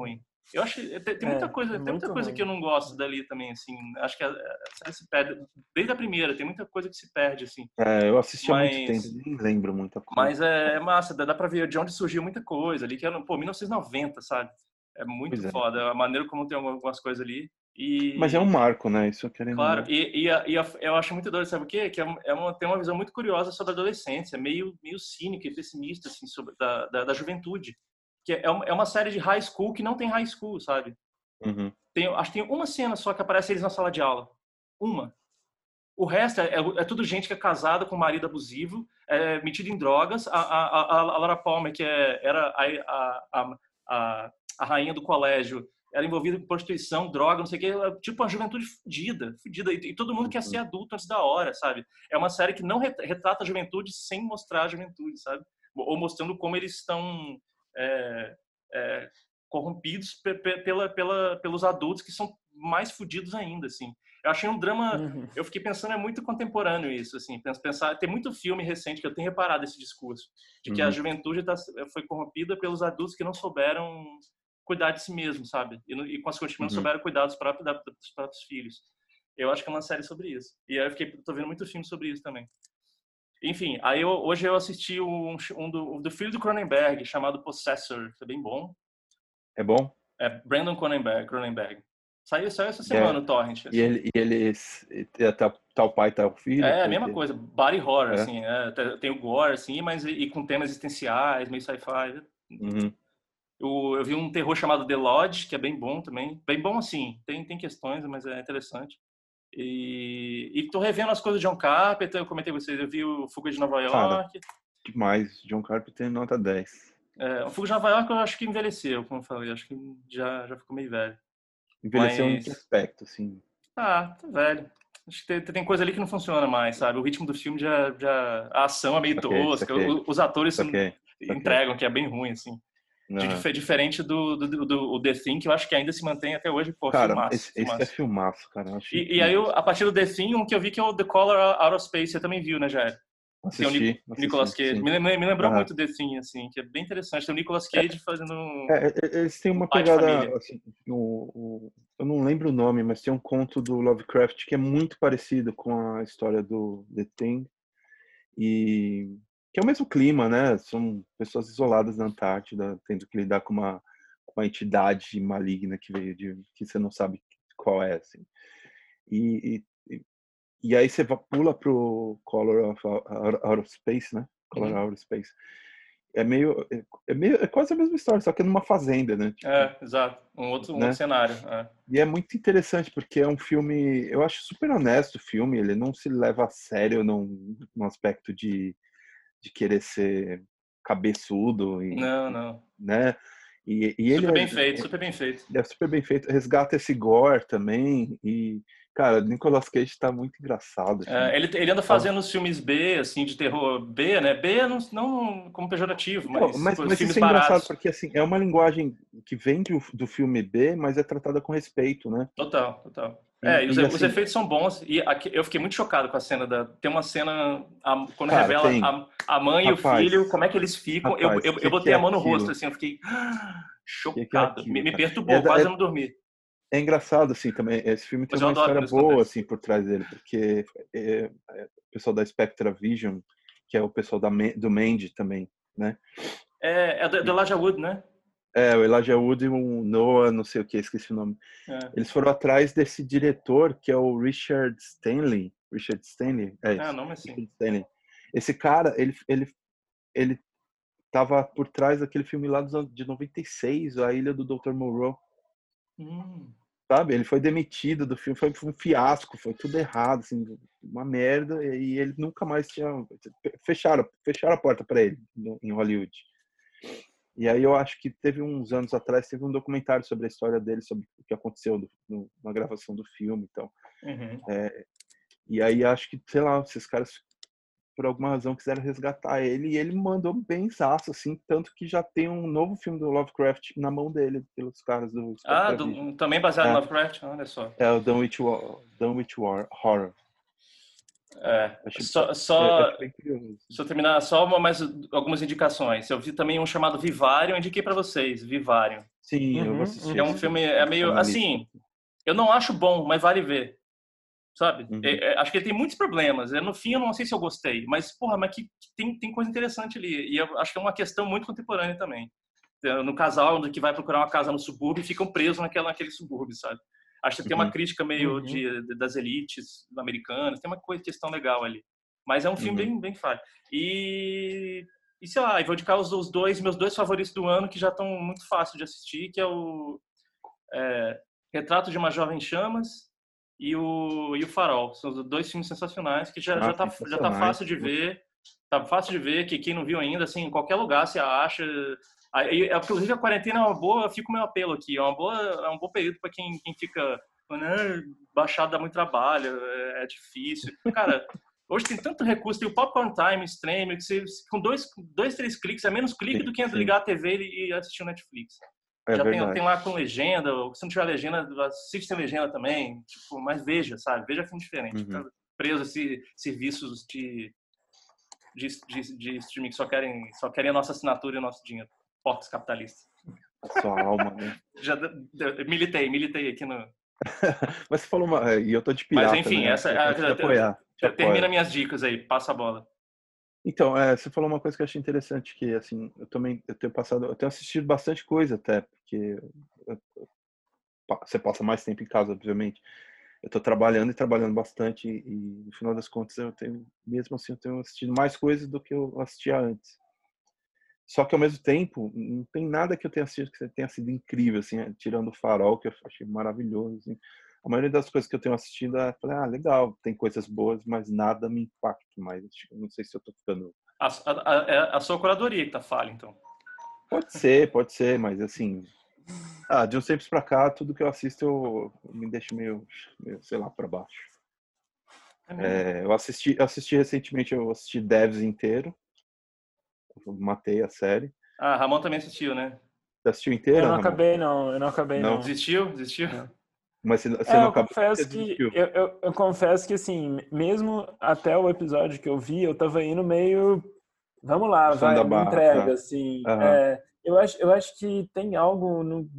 Eu acho que tem, tem É, muita coisa, é tem muita muito coisa ruim. que eu não gosto dali também, assim. Acho que a, a série se perde desde a primeira, tem muita coisa que se perde, assim. É, eu assisti há muito tempo, Mas, nem lembro muita coisa. mas é, é massa, dá, dá pra ver de onde surgiu muita coisa ali, que era, pô, mil novecentos e noventa, sabe? É muito Pois é. foda a maneira como tem algumas coisas ali. Mas é um E, marco, né? Isso querendo ou claro, não. e, e, a- e a- eu acho muito doido, sabe o quê? Que é, um- é uma, tem uma visão muito curiosa sobre a adolescência, meio, meio cínica e pessimista, assim, sobre da, da, da juventude. Que é, uma- é uma série de high school que não tem high school, sabe? Uhum. Tem, acho que tem uma cena só que aparece eles na sala de aula. Uma. O resto é, é, é tudo gente que é casada com um marido abusivo, é, metido em drogas. A, a, a, a Laura Palmer, que é, era a, a, a, a rainha do colégio, era envolvida com prostituição, droga, não sei o quê. Ela, tipo, uma juventude fudida, fudida. E, e todo mundo quer ser Uhum. adulto antes da hora, sabe? É uma série que não retrata a juventude sem mostrar a juventude, sabe? Ou mostrando como eles estão é, é, corrompidos pe, pe, pela, pela, pelos adultos que são mais fudidos ainda, assim. Eu achei um drama... Uhum. Eu fiquei pensando, é muito contemporâneo isso, assim, pensar, tem muito filme recente que eu tenho reparado esse discurso, de que a Uhum. juventude tá, foi corrompida pelos adultos que não souberam cuidar de si mesmo, sabe? E, e consequentemente, não Uhum. souberam cuidar dos próprios, da, dos próprios filhos. Eu acho que é uma série sobre isso. E aí eu fiquei, tô vendo muito filme sobre isso também. Enfim, aí eu, hoje eu assisti um, um do, do filho do Cronenberg, chamado Possessor, que é bem bom. É bom? É Brandon Cronenberg. Cronenberg. Saiu, saiu essa E, semana é, o Torrent, e, assim. ele, e eles. e Tá, tá o pai, tá o filho? É a Tá, mesma tem- coisa, body horror, é? assim, é, tem- tem o gore, assim, mas e, e com temas existenciais, meio sci-fi. Uhum. Eu, eu vi um terror chamado The Lodge, que é bem bom também. Bem bom, assim, tem, tem questões, mas é interessante. E, e tô revendo as coisas de John Carpenter, eu comentei com vocês, eu vi o Fuga de Nova Cara, York. demais. John Carpenter nota dez. É, o Fuga de Nova York eu acho que envelheceu, como eu falei, acho que já, já ficou meio velho. Envelheceu em que Mas, aspecto, assim? ah, tá velho. Acho que tem, tem coisa ali que não funciona mais, sabe? O ritmo do filme já, já a ação é meio Saquei, tosca, saquei, o- os atores são- saquei, saquei. entregam, que é bem ruim, assim. De, Aham. dif- diferente do, do, do, do The Thing, que eu acho que ainda se mantém até hoje, pô, Cara, filmaço, esse, esse é filmaço. filmaço, cara. Eu acho E, e aí, incrível. eu, a partir do The Thing, um que eu vi que é o The Color Out of Space, você também viu, né, Jair? Tem o Nic- Assisti, Nicolas assisti, Cage. sim. Me, lem- me lembrou Aham. muito The Thing, assim, que é bem interessante. Tem o Nicolas Cage fazendo um É, é, eles têm uma pai de pegada, família. assim, o, o- eu não lembro o nome, mas tem um conto do Lovecraft que é muito parecido com a história do The Thing, e que é o mesmo clima, né? São pessoas isoladas na Antártida, tendo que lidar com uma, com uma entidade maligna que veio de, que você não sabe qual é, assim. E, e, e e aí você va- pula pro Color of Out Out of Space, né? Color Uhum. Out of Space. É meio, é, é meio, é quase a mesma história, só que é numa fazenda, né? Tipo, É, exato. Um outro, um outro né? cenário. É. E é muito interessante porque é um filme, eu acho super honesto o filme, ele não se leva a sério num, num aspecto de, de querer ser cabeçudo e, Não, não. né? E, e ele Super bem é, feito, super bem feito. é super bem feito, resgata esse gore também e cara, Nicolas Cage tá muito engraçado, assim. É, ele, ele anda Tava- fazendo os filmes B, assim, de terror B, né? B não, não como pejorativo, Então, mas mas, os mas filmes isso é engraçado baratos. porque assim é uma linguagem que vem do, do filme B, mas é tratada com respeito, né? Total, total. É, E, e os, e os assim, efeitos são bons. E aqui, eu fiquei muito chocado com a cena da. Tem uma cena a, quando cara, revela tem, a, a mãe e o rapaz, filho, como é que eles ficam. Eu, rapaz, eu, eu que que botei é a mão no rosto, aquilo? assim, eu fiquei ah, Que que é chocado. Me, aquilo, me cara? É, perturbou, da- quase é, eu não dormi. é engraçado assim também. Esse filme tem Mas eu uma adoro história quando isso boa acontece. assim por trás dele, porque é, é, o pessoal da Spectra Vision, que é o pessoal da Ma- do Mandy também, né? É, é do, do E- Elijah Wood, né? É, o Elijah Wood e o Noah, não sei o que, esqueci o nome. É. Eles foram atrás desse diretor que é o Richard Stanley. Richard Stanley, é Ah, isso. não, mas sim. Richard Stanley. Esse cara, ele ele ele tava por trás daquele filme lá dos anos de noventa e seis, A Ilha do doutor Moreau. Hum. Sabe? Ele foi demitido do filme, foi um fiasco, foi tudo errado, assim, uma merda, e ele nunca mais tinha fecharam, fecharam a porta para ele em Hollywood. E aí eu acho que teve uns anos atrás teve um documentário sobre a história dele, sobre o que aconteceu no, no, na gravação do filme, então. Uhum. É, e aí acho que, sei lá, esses caras por alguma razão quiseram resgatar ele e ele mandou bem zaço, assim, tanto que já tem um novo filme do Lovecraft na mão dele, pelos caras do Ah, Spectra Vision. do, também baseado no É, Lovecraft, olha só. é o Dunwich, Wa- Dunwich War, Horror. É, Acho, só, é, só acho bem curioso. Se eu terminar, só uma, mais algumas indicações. Eu vi também um chamado Vivarium, eu indiquei para vocês, Vivarium. Sim, eu Uhum, vou assistir. É um esse filme, é meio, analista. assim, eu não acho bom, mas vale ver, sabe? Uhum. É- é- acho que ele tem muitos problemas. É, no fim, eu não sei se eu gostei, mas, porra, mas que, que tem, tem coisa interessante ali. E eu acho que é uma questão muito contemporânea também. É, no casal que vai procurar uma casa no subúrbio e ficam presos naquela, naquele subúrbio, sabe? Acho que tem uma Uhum. crítica meio Uhum. de, de- das elites americanas, tem uma coisa, questão legal ali. Mas é um filme Uhum. bem, bem falho. E, e sei lá, eu vou indicar os, os dois, meus dois favoritos do ano, que já estão muito fáceis de assistir, que é o é, Retrato de uma Jovem em Chamas e o, e o Farol. São os dois filmes sensacionais que já, Ah, já, tá, já tá sensacionais. fácil de ver. Tá fácil de ver, que quem não viu ainda, assim, em qualquer lugar você acha. Aí, inclusive, a quarentena é uma boa, fica o meu apelo aqui, é, uma boa, é um bom período para quem, quem fica, né, baixado dá muito trabalho, é, é difícil. Cara, hoje tem tanto recurso, tem o Popcorn Time, Stream, que você, com dois, dois, três cliques, é menos clique do Sim, que sim. ligar a T V e assistir o Netflix. É Já tem, verdade. tem lá com legenda, ou se não tiver legenda, assiste sem legenda também, tipo, mas veja, sabe? Veja filme diferente. Uhum. Fica preso a esse serviços de, de, de, de streaming que só querem, só querem a nossa assinatura e o nosso dinheiro. Porcos capitalistas. A sua alma, né? Já de- de- militei, militei aqui no. Mas você falou uma... E eu tô de Mas pirata, enfim, né? essa Eu tenho que te apoiar. Te é, termina apoio. minhas dicas aí, passa a bola. Então, é, você falou uma coisa que eu achei interessante, que assim, eu também eu tenho passado, eu tenho assistido bastante coisa até, porque eu- pa- você passa mais tempo em casa, obviamente. Eu tô trabalhando e trabalhando bastante e no final das contas eu tenho, mesmo assim, eu tenho assistido mais coisas do que eu assistia antes. Só que ao mesmo tempo, não tem nada que eu tenha assistido que tenha sido incrível, assim, é, tirando o Farol, que eu achei maravilhoso, assim. A maioria das coisas que eu tenho assistido, eu falei, ah, legal, tem coisas boas, mas nada me impacta mais. Eu não sei se eu tô ficando... A, a, a, é a sua curadoria que tá falha, então. Pode ser, pode ser, mas assim, ah, de uns tempos pra cá, tudo que eu assisto eu, eu me deixo meio, meio, sei lá, pra baixo. É mesmo. É, eu assisti, eu assisti recentemente, eu assisti Devs inteiro, eu matei a série. Ah, Ramon também assistiu, né? Você assistiu Eu inteira, não Ramon? acabei, não. Eu não acabei, Não? não. Desistiu? Desistiu? Não. Mas você, você É, não eu acabou porque você confesso que desistiu. eu, eu, eu confesso que assim, mesmo até o episódio que eu vi, eu tava indo meio, vamos lá, Forçando vai, a me barra, entrega, tá. assim. Aham. É, eu acho, eu acho que tem algo no,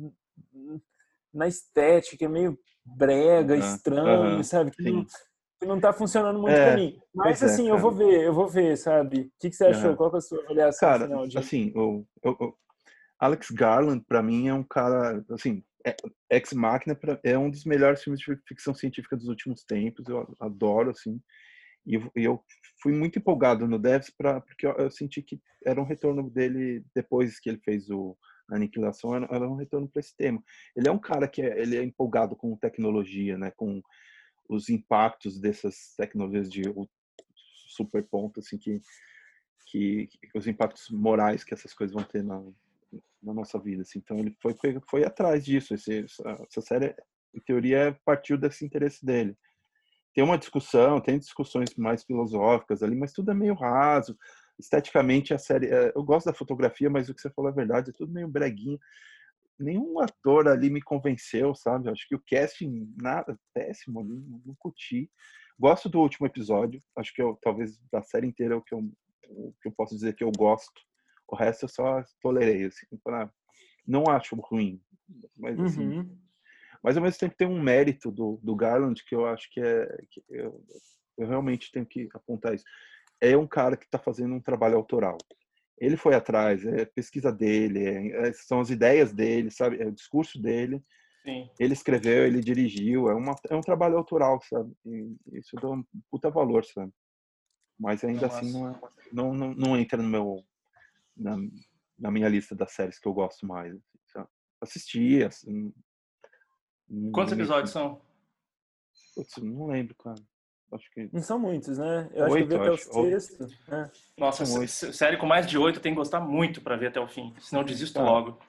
na estética que é meio brega, Aham. estranho, Aham. sabe? Que não, Sim. que não tá funcionando muito pra É, mim. pois Mas é, assim, eu vou cara. ver, eu vou ver, sabe? O que que você achou? Aham. Qual que é a sua avaliação Cara, final de... assim, o, o, o Alex Garland, pra mim, é um cara, assim, é, Ex Machina pra- é um dos melhores filmes de ficção científica dos últimos tempos, eu adoro, assim, e eu, e eu fui muito empolgado no Devs pra, porque eu, eu senti que era um retorno dele, depois que ele fez o Aniquilação, era, era um retorno para esse tema. Ele é um cara que é, ele é empolgado com tecnologia, né, com os impactos dessas tecnologias de super ponto, assim, que, que, que os impactos morais que essas coisas vão ter na, na nossa vida, assim. Então ele foi foi atrás disso. Esse, essa, essa série, em teoria, partiu desse interesse dele. Tem uma discussão, tem discussões mais filosóficas ali, mas tudo é meio raso. Esteticamente a série, eu gosto da fotografia, mas o que você falou é verdade, é tudo meio breguinho. Nenhum ator ali me convenceu, sabe? Acho que o casting nada, péssimo ali, não curti. Gosto do último episódio, acho que eu, talvez da série inteira é o que eu, o que eu posso dizer que eu gosto. O resto eu só tolerei, assim, pra, não acho ruim, mas assim, Uhum. mas ao mesmo tempo tem um mérito do, do Garland que eu acho que é que eu, eu realmente tenho que apontar isso. É um cara que está fazendo um trabalho autoral. Ele foi atrás, é pesquisa dele, é, é, são as ideias dele, sabe? É o discurso dele. Sim. Ele escreveu, ele dirigiu, é, uma, é um trabalho autoral, sabe? E isso dá um puta valor, sabe? Mas ainda Não, assim mas... não, é, não, não, não entra no meu na, na minha lista das séries que eu gosto mais. Sabe? Assisti, assim, não, Quantos não me, episódios são? putz, não lembro, cara. Acho que Não são muitos, né? Eu acho que eu vi oito, até o acho. Oito, sexto, né? Nossa, são oito. série com mais de oito tem que gostar muito pra ver até o fim, senão eu desisto Cara, logo.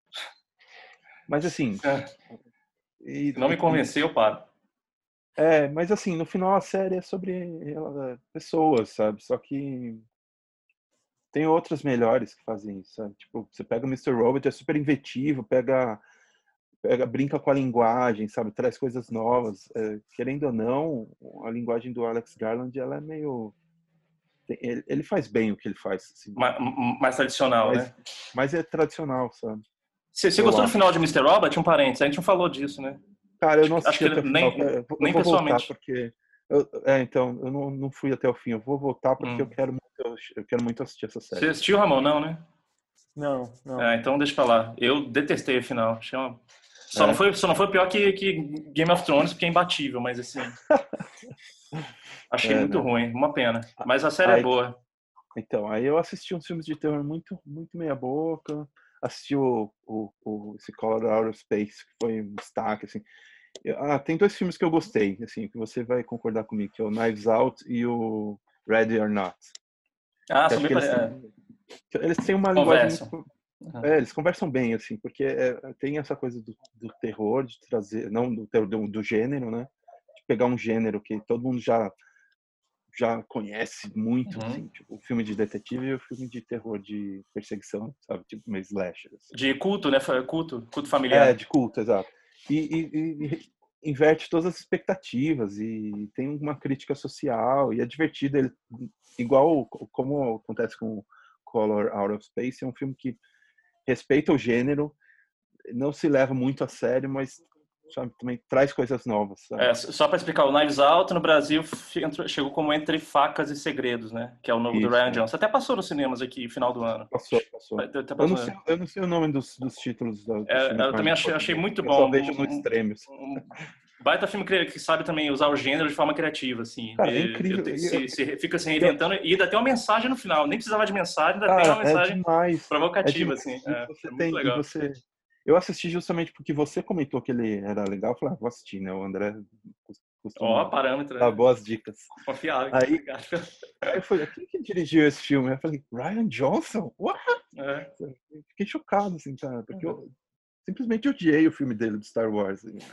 mas assim, É, e, se não me e, convencer, eu paro. é, mas assim, no final a série é sobre ela, pessoas, sabe? Só que tem outras melhores que fazem isso, sabe? Tipo, você pega o mister Robot, é super inventivo, pega, pega, brinca com a linguagem, sabe? Traz coisas novas. É, querendo ou não, a linguagem do Alex Garland, ela é meio... Ele, ele faz bem o que ele faz, assim, Mais, mais tradicional, mas, né? mas é tradicional, sabe? Você, você Eu gostou do acho. final de mister Robot? Um parênteses, a gente não falou disso, né? Cara, eu não Acho assisti que até o nem- final. cara. Eu vou- nem eu vou voltar pessoalmente. porque... eu- é, então, eu não, não fui até o fim. Eu vou voltar porque eu Hum. quero muito, eu quero muito assistir essa Você série. assistiu, Ramon? Não, né? Não, não. Ah, então deixa pra lá. Eu detestei o final. Achei uma... Só, É. não foi, só não foi pior que, que Game of Thrones, porque é imbatível, mas assim. Achei É, muito né? ruim, uma pena. Mas a série é Aí- boa. Então, aí eu assisti uns filmes de terror muito, muito meia boca. Assisti o, o, o esse Color Out of Space, que foi um destaque, assim. Eu- ah, tem dois filmes que eu gostei, assim, que você vai concordar comigo, que é o Knives Out e o Ready or Not. Ah, Eu são acho bem que eles, pare- têm, eles têm uma é, linguagem conversam. muito... Uhum. É, eles conversam bem, assim, porque é, tem essa coisa do, do terror, de trazer... Não do, terror, do, do gênero, né? De pegar um gênero que todo mundo já... já conhece muito, Uhum. assim, tipo, o filme de detetive e o filme de terror de perseguição, sabe? Tipo, meio slasher. Assim. De culto, né? Culto, culto É, familiar. de culto, exato. E, e- e- e inverte todas as expectativas e tem uma crítica social e é divertido. Ele, igual como acontece com Color Out of Space, é um filme que respeita o gênero, não se leva muito a sério, mas sabe, também traz coisas novas. Sabe? É, só para explicar, o Knives Out no Brasil fi- entrou- chegou como Entre Facas e Segredos, né? Que é o novo do Isso, Ryan é. Johnson. Até passou nos cinemas aqui, final do ano. Passou, passou. Até Eu passou. não sei, eu não sei o nome dos, dos títulos da- dos É, filmes eu mais também em achei, achei português. muito Eu só bom. vejo Um, no um- extremos. um baita filme que, que sabe também usar o gênero de forma criativa, assim. Cara, é E- incrível. eu te- E- se, se fica se e- reinventando e ainda tem uma mensagem no final. Nem precisava de mensagem, ainda tem uma Cara, é mensagem demais. É provocativa, demais. assim. E É, você é muito tem, e legal. você. Eu assisti justamente porque você comentou que ele era legal. Eu falei, ah, vou assistir, né? O André Ó, costuma parâmetro, dar né? boas dicas. Confiável. Aí, Obrigado. aí eu falei, quem que dirigiu esse filme? Eu falei, Ryan Johnson? What? É. Fiquei chocado, assim, cara, porque eu simplesmente odiei o filme dele do Star Wars. Assim.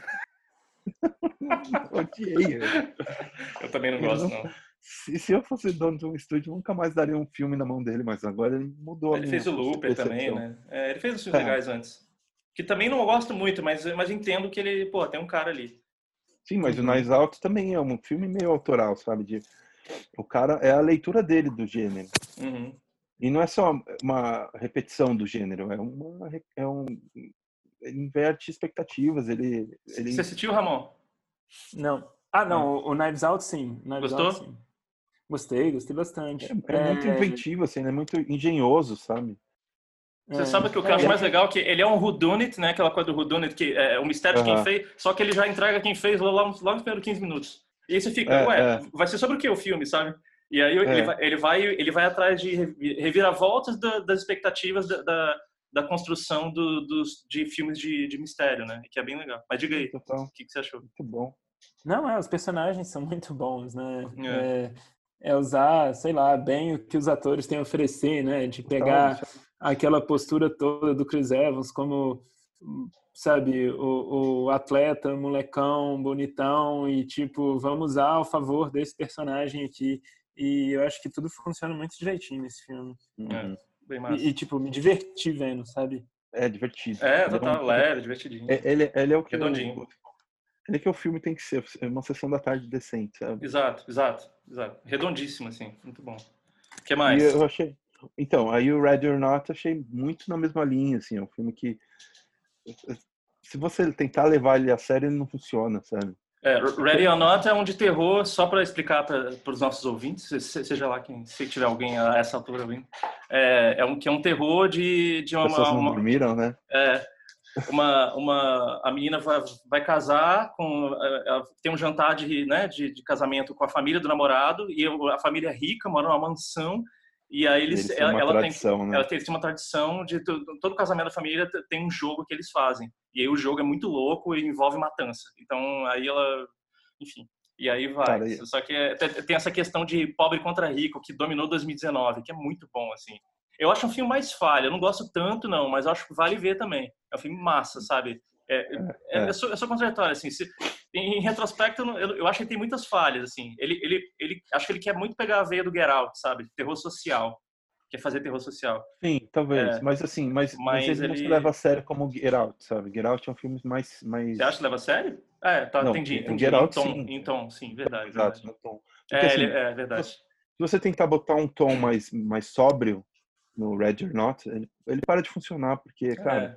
Odiei. velho. Eu também não Ele gosto, não- não. Se, se eu fosse dono de um estúdio, eu nunca mais daria um filme na mão dele, mas agora ele mudou a Ele minha fez o Looper também, percepção. né? É, ele fez os filmes É. legais antes. Que também não gosto muito, mas, mas entendo que ele, pô, tem um cara ali. Sim, mas Uhum. o Knives Out também é um filme meio autoral, sabe? De, o cara, é a leitura dele do gênero. Uhum. E não é só uma repetição do gênero, é uma... É um, ele inverte expectativas, ele... ele Você assistiu, Ramon? Não. Ah, não, o, o Knives Out, sim. Knives Gostou? Out, sim. Gostei, gostei bastante. é, é muito inventivo, assim, é muito engenhoso, sabe? Você é, sabe o que eu é, acho é- mais legal? Que ele é um whodunit, né? Aquela coisa do whodunit, que é o mistério de quem Aham. fez, só que ele já entrega quem fez logo, logo nos primeiros quinze minutos. E aí você fica, É, ué, é. vai ser sobre o que o filme, sabe? E aí ele, É. vai, ele, vai, ele vai atrás de revi- reviravoltas da- das expectativas da, da, da construção do, dos, de filmes de, de mistério, né? Que é bem legal. Mas diga aí, Total. o que, que você achou? Muito bom. Não, é, os personagens são muito bons, né? É. É, é usar, sei lá, bem o que os atores têm a oferecer, né? De pegar Total. aquela postura toda do Chris Evans como, sabe, o, o atleta, molecão, bonitão e tipo, vamos usar ao favor desse personagem aqui. E eu acho que tudo funciona muito direitinho nesse filme. Uhum. É, bem massa. E, e, tipo, me diverti vendo, sabe? É divertido. É, Ele total, um- leve, divertidinho. é- ele, ele é o que o, Redondinho. ele é que o filme tem que ser, é uma sessão da tarde decente, sabe? Exato, exato, exato. Redondíssimo, assim, muito bom. O que E mais? eu achei. Então, aí o Ready or Not eu achei muito na mesma linha, assim, é um filme que se você tentar levar ele a sério, ele não funciona, sabe? É, Ready or Not é um de terror, só para explicar para os nossos ouvintes, se- seja lá quem, se tiver alguém a essa altura ouvindo, é, é um que é um terror de, de As uma, pessoas não uma, dormiram, né? é, uma, uma a menina vai, vai casar com ela tem um jantar de, né, de, de casamento com a família do namorado e a família é rica, mora numa mansão e aí eles, Eles têm ela, uma ela tem tradição, né? ela tem, tem uma tradição de todo, todo casamento da família tem um jogo que eles fazem e aí o jogo é muito louco e envolve matança, então aí ela, enfim, e aí vai. Cara, e- Só que é, tem essa questão de pobre contra rico que dominou dois mil e dezenove, que é muito bom, assim. Eu acho um filme mais falha, eu não gosto tanto, não, mas eu acho que vale ver também. É um filme massa, sabe? É, é, é. Eu, sou, eu sou contraditório, assim. Se, em, em retrospecto, eu, não- eu, eu acho que ele tem muitas falhas, assim. Ele, ele, ele, acho que ele quer muito pegar a veia do Get Out, sabe? Terror social. Quer fazer terror social. Sim, talvez. É, mas assim, mas, mas, mas ele não se ele- leva a sério como Get Out, sabe? Get Out é um filme mais... mais... Você acha que leva a sério? É, tá, Não, entendi, o entendi. Get Em Out, tom, sim. em tom, sim, verdade. Exato, verdade. no tom. Porque, É, assim, ele, é verdade. se você tentar botar um tom mais, mais sóbrio no Ready or Not, ele, ele para de funcionar, porque, cara,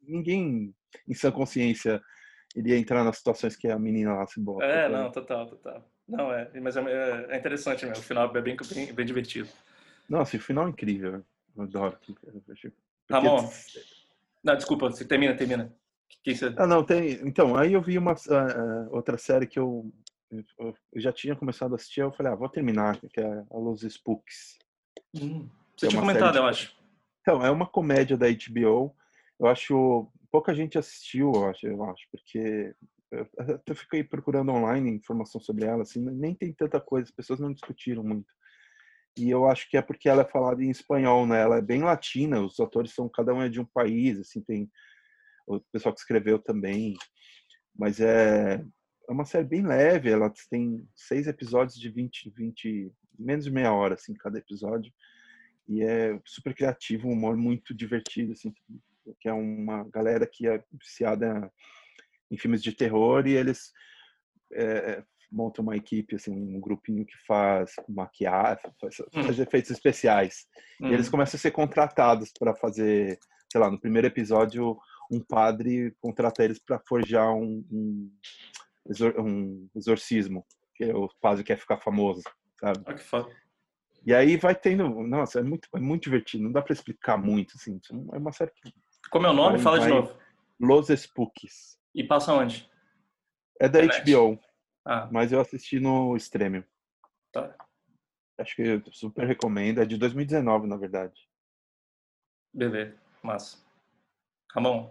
ninguém em sã consciência iria entrar nas situações que a menina lá se bota. É, sabe? não, total, total. Não, é, mas é, é interessante mesmo, o final é bem, bem, bem divertido. Nossa, e o final é incrível. Eu adoro. Porque... Ramon, não, desculpa, você termina, termina. Que você... Ah, não, tem. Então, aí eu vi uma uh, outra série que eu, eu, eu já tinha começado a assistir, eu falei, ah, vou terminar, que é a Los Spooks. Hum, você É tinha uma comentado, série de... eu acho. Então, é uma comédia da H B O. Eu acho pouca gente assistiu, eu acho, eu acho, porque eu até fiquei procurando online informação sobre ela, assim, nem tem tanta coisa, as pessoas não discutiram muito. E eu acho que é porque ela é falada em espanhol, né? Ela é bem latina, os atores são, cada um é de um país, assim, tem o pessoal que escreveu também, mas é, é uma série bem leve, ela tem seis episódios de vinte, vinte, menos de meia hora, assim, cada episódio, e é super criativo, um humor muito divertido, assim, que é uma galera que é viciada em filmes de terror e eles é, montam uma equipe, assim, um grupinho que faz maquiagem, faz, faz Hum. efeitos especiais. Hum. E eles começam a ser contratados para fazer, sei lá, no primeiro episódio, um padre contrata eles para forjar um, um, exor, um exorcismo, que o padre quer ficar famoso, sabe? Ah, que foda. E aí vai tendo, nossa, é muito, é muito divertido, não dá para explicar muito, assim, é uma série que Como é o nome? vai, Fala de vai, novo. Los Spooks. E passa onde? É da H B O, Ah, mas eu assisti no Stremio. tá. Acho que eu super recomendo. É de dois mil e dezenove, na verdade. Beleza, massa. Ramon.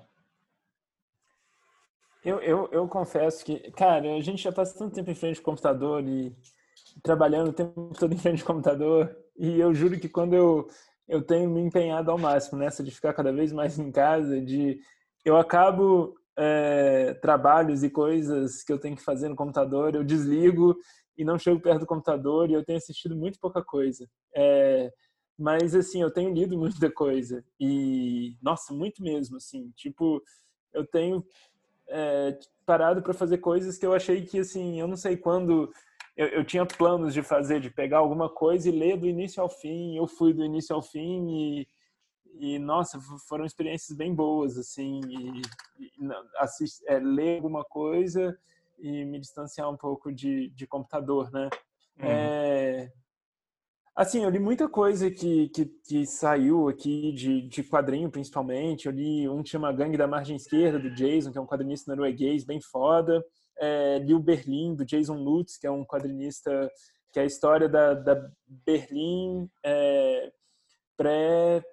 Eu, eu, eu confesso que, cara, a gente já passa tanto tempo em frente ao computador e trabalhando o tempo todo em frente ao computador, e eu juro que quando eu, eu tenho me empenhado ao máximo nessa de ficar cada vez mais em casa, de eu acabo é, trabalhos e coisas que eu tenho que fazer no computador, eu desligo e não chego perto do computador, e eu tenho assistido muito pouca coisa. É, mas, assim, eu tenho lido muita coisa, e, nossa, muito mesmo, assim, tipo, eu tenho é, parado para fazer coisas que eu achei que, assim, eu não sei quando eu, eu tinha planos de fazer, de pegar alguma coisa e ler do início ao fim. Eu fui do início ao fim e, e nossa, foram experiências bem boas, assim, e, e assist, é, ler alguma coisa e me distanciar um pouco de, de computador, né? Uhum. É, assim, eu li muita coisa que, que, que saiu aqui de, de quadrinho, principalmente. Eu li um que chama Gangue da Margem Esquerda, do Jason, que é um quadrinista norueguês bem foda. É, li o Berlim, do Jason Lutz, que é um quadrinista que é a história da, da Berlim é, pré,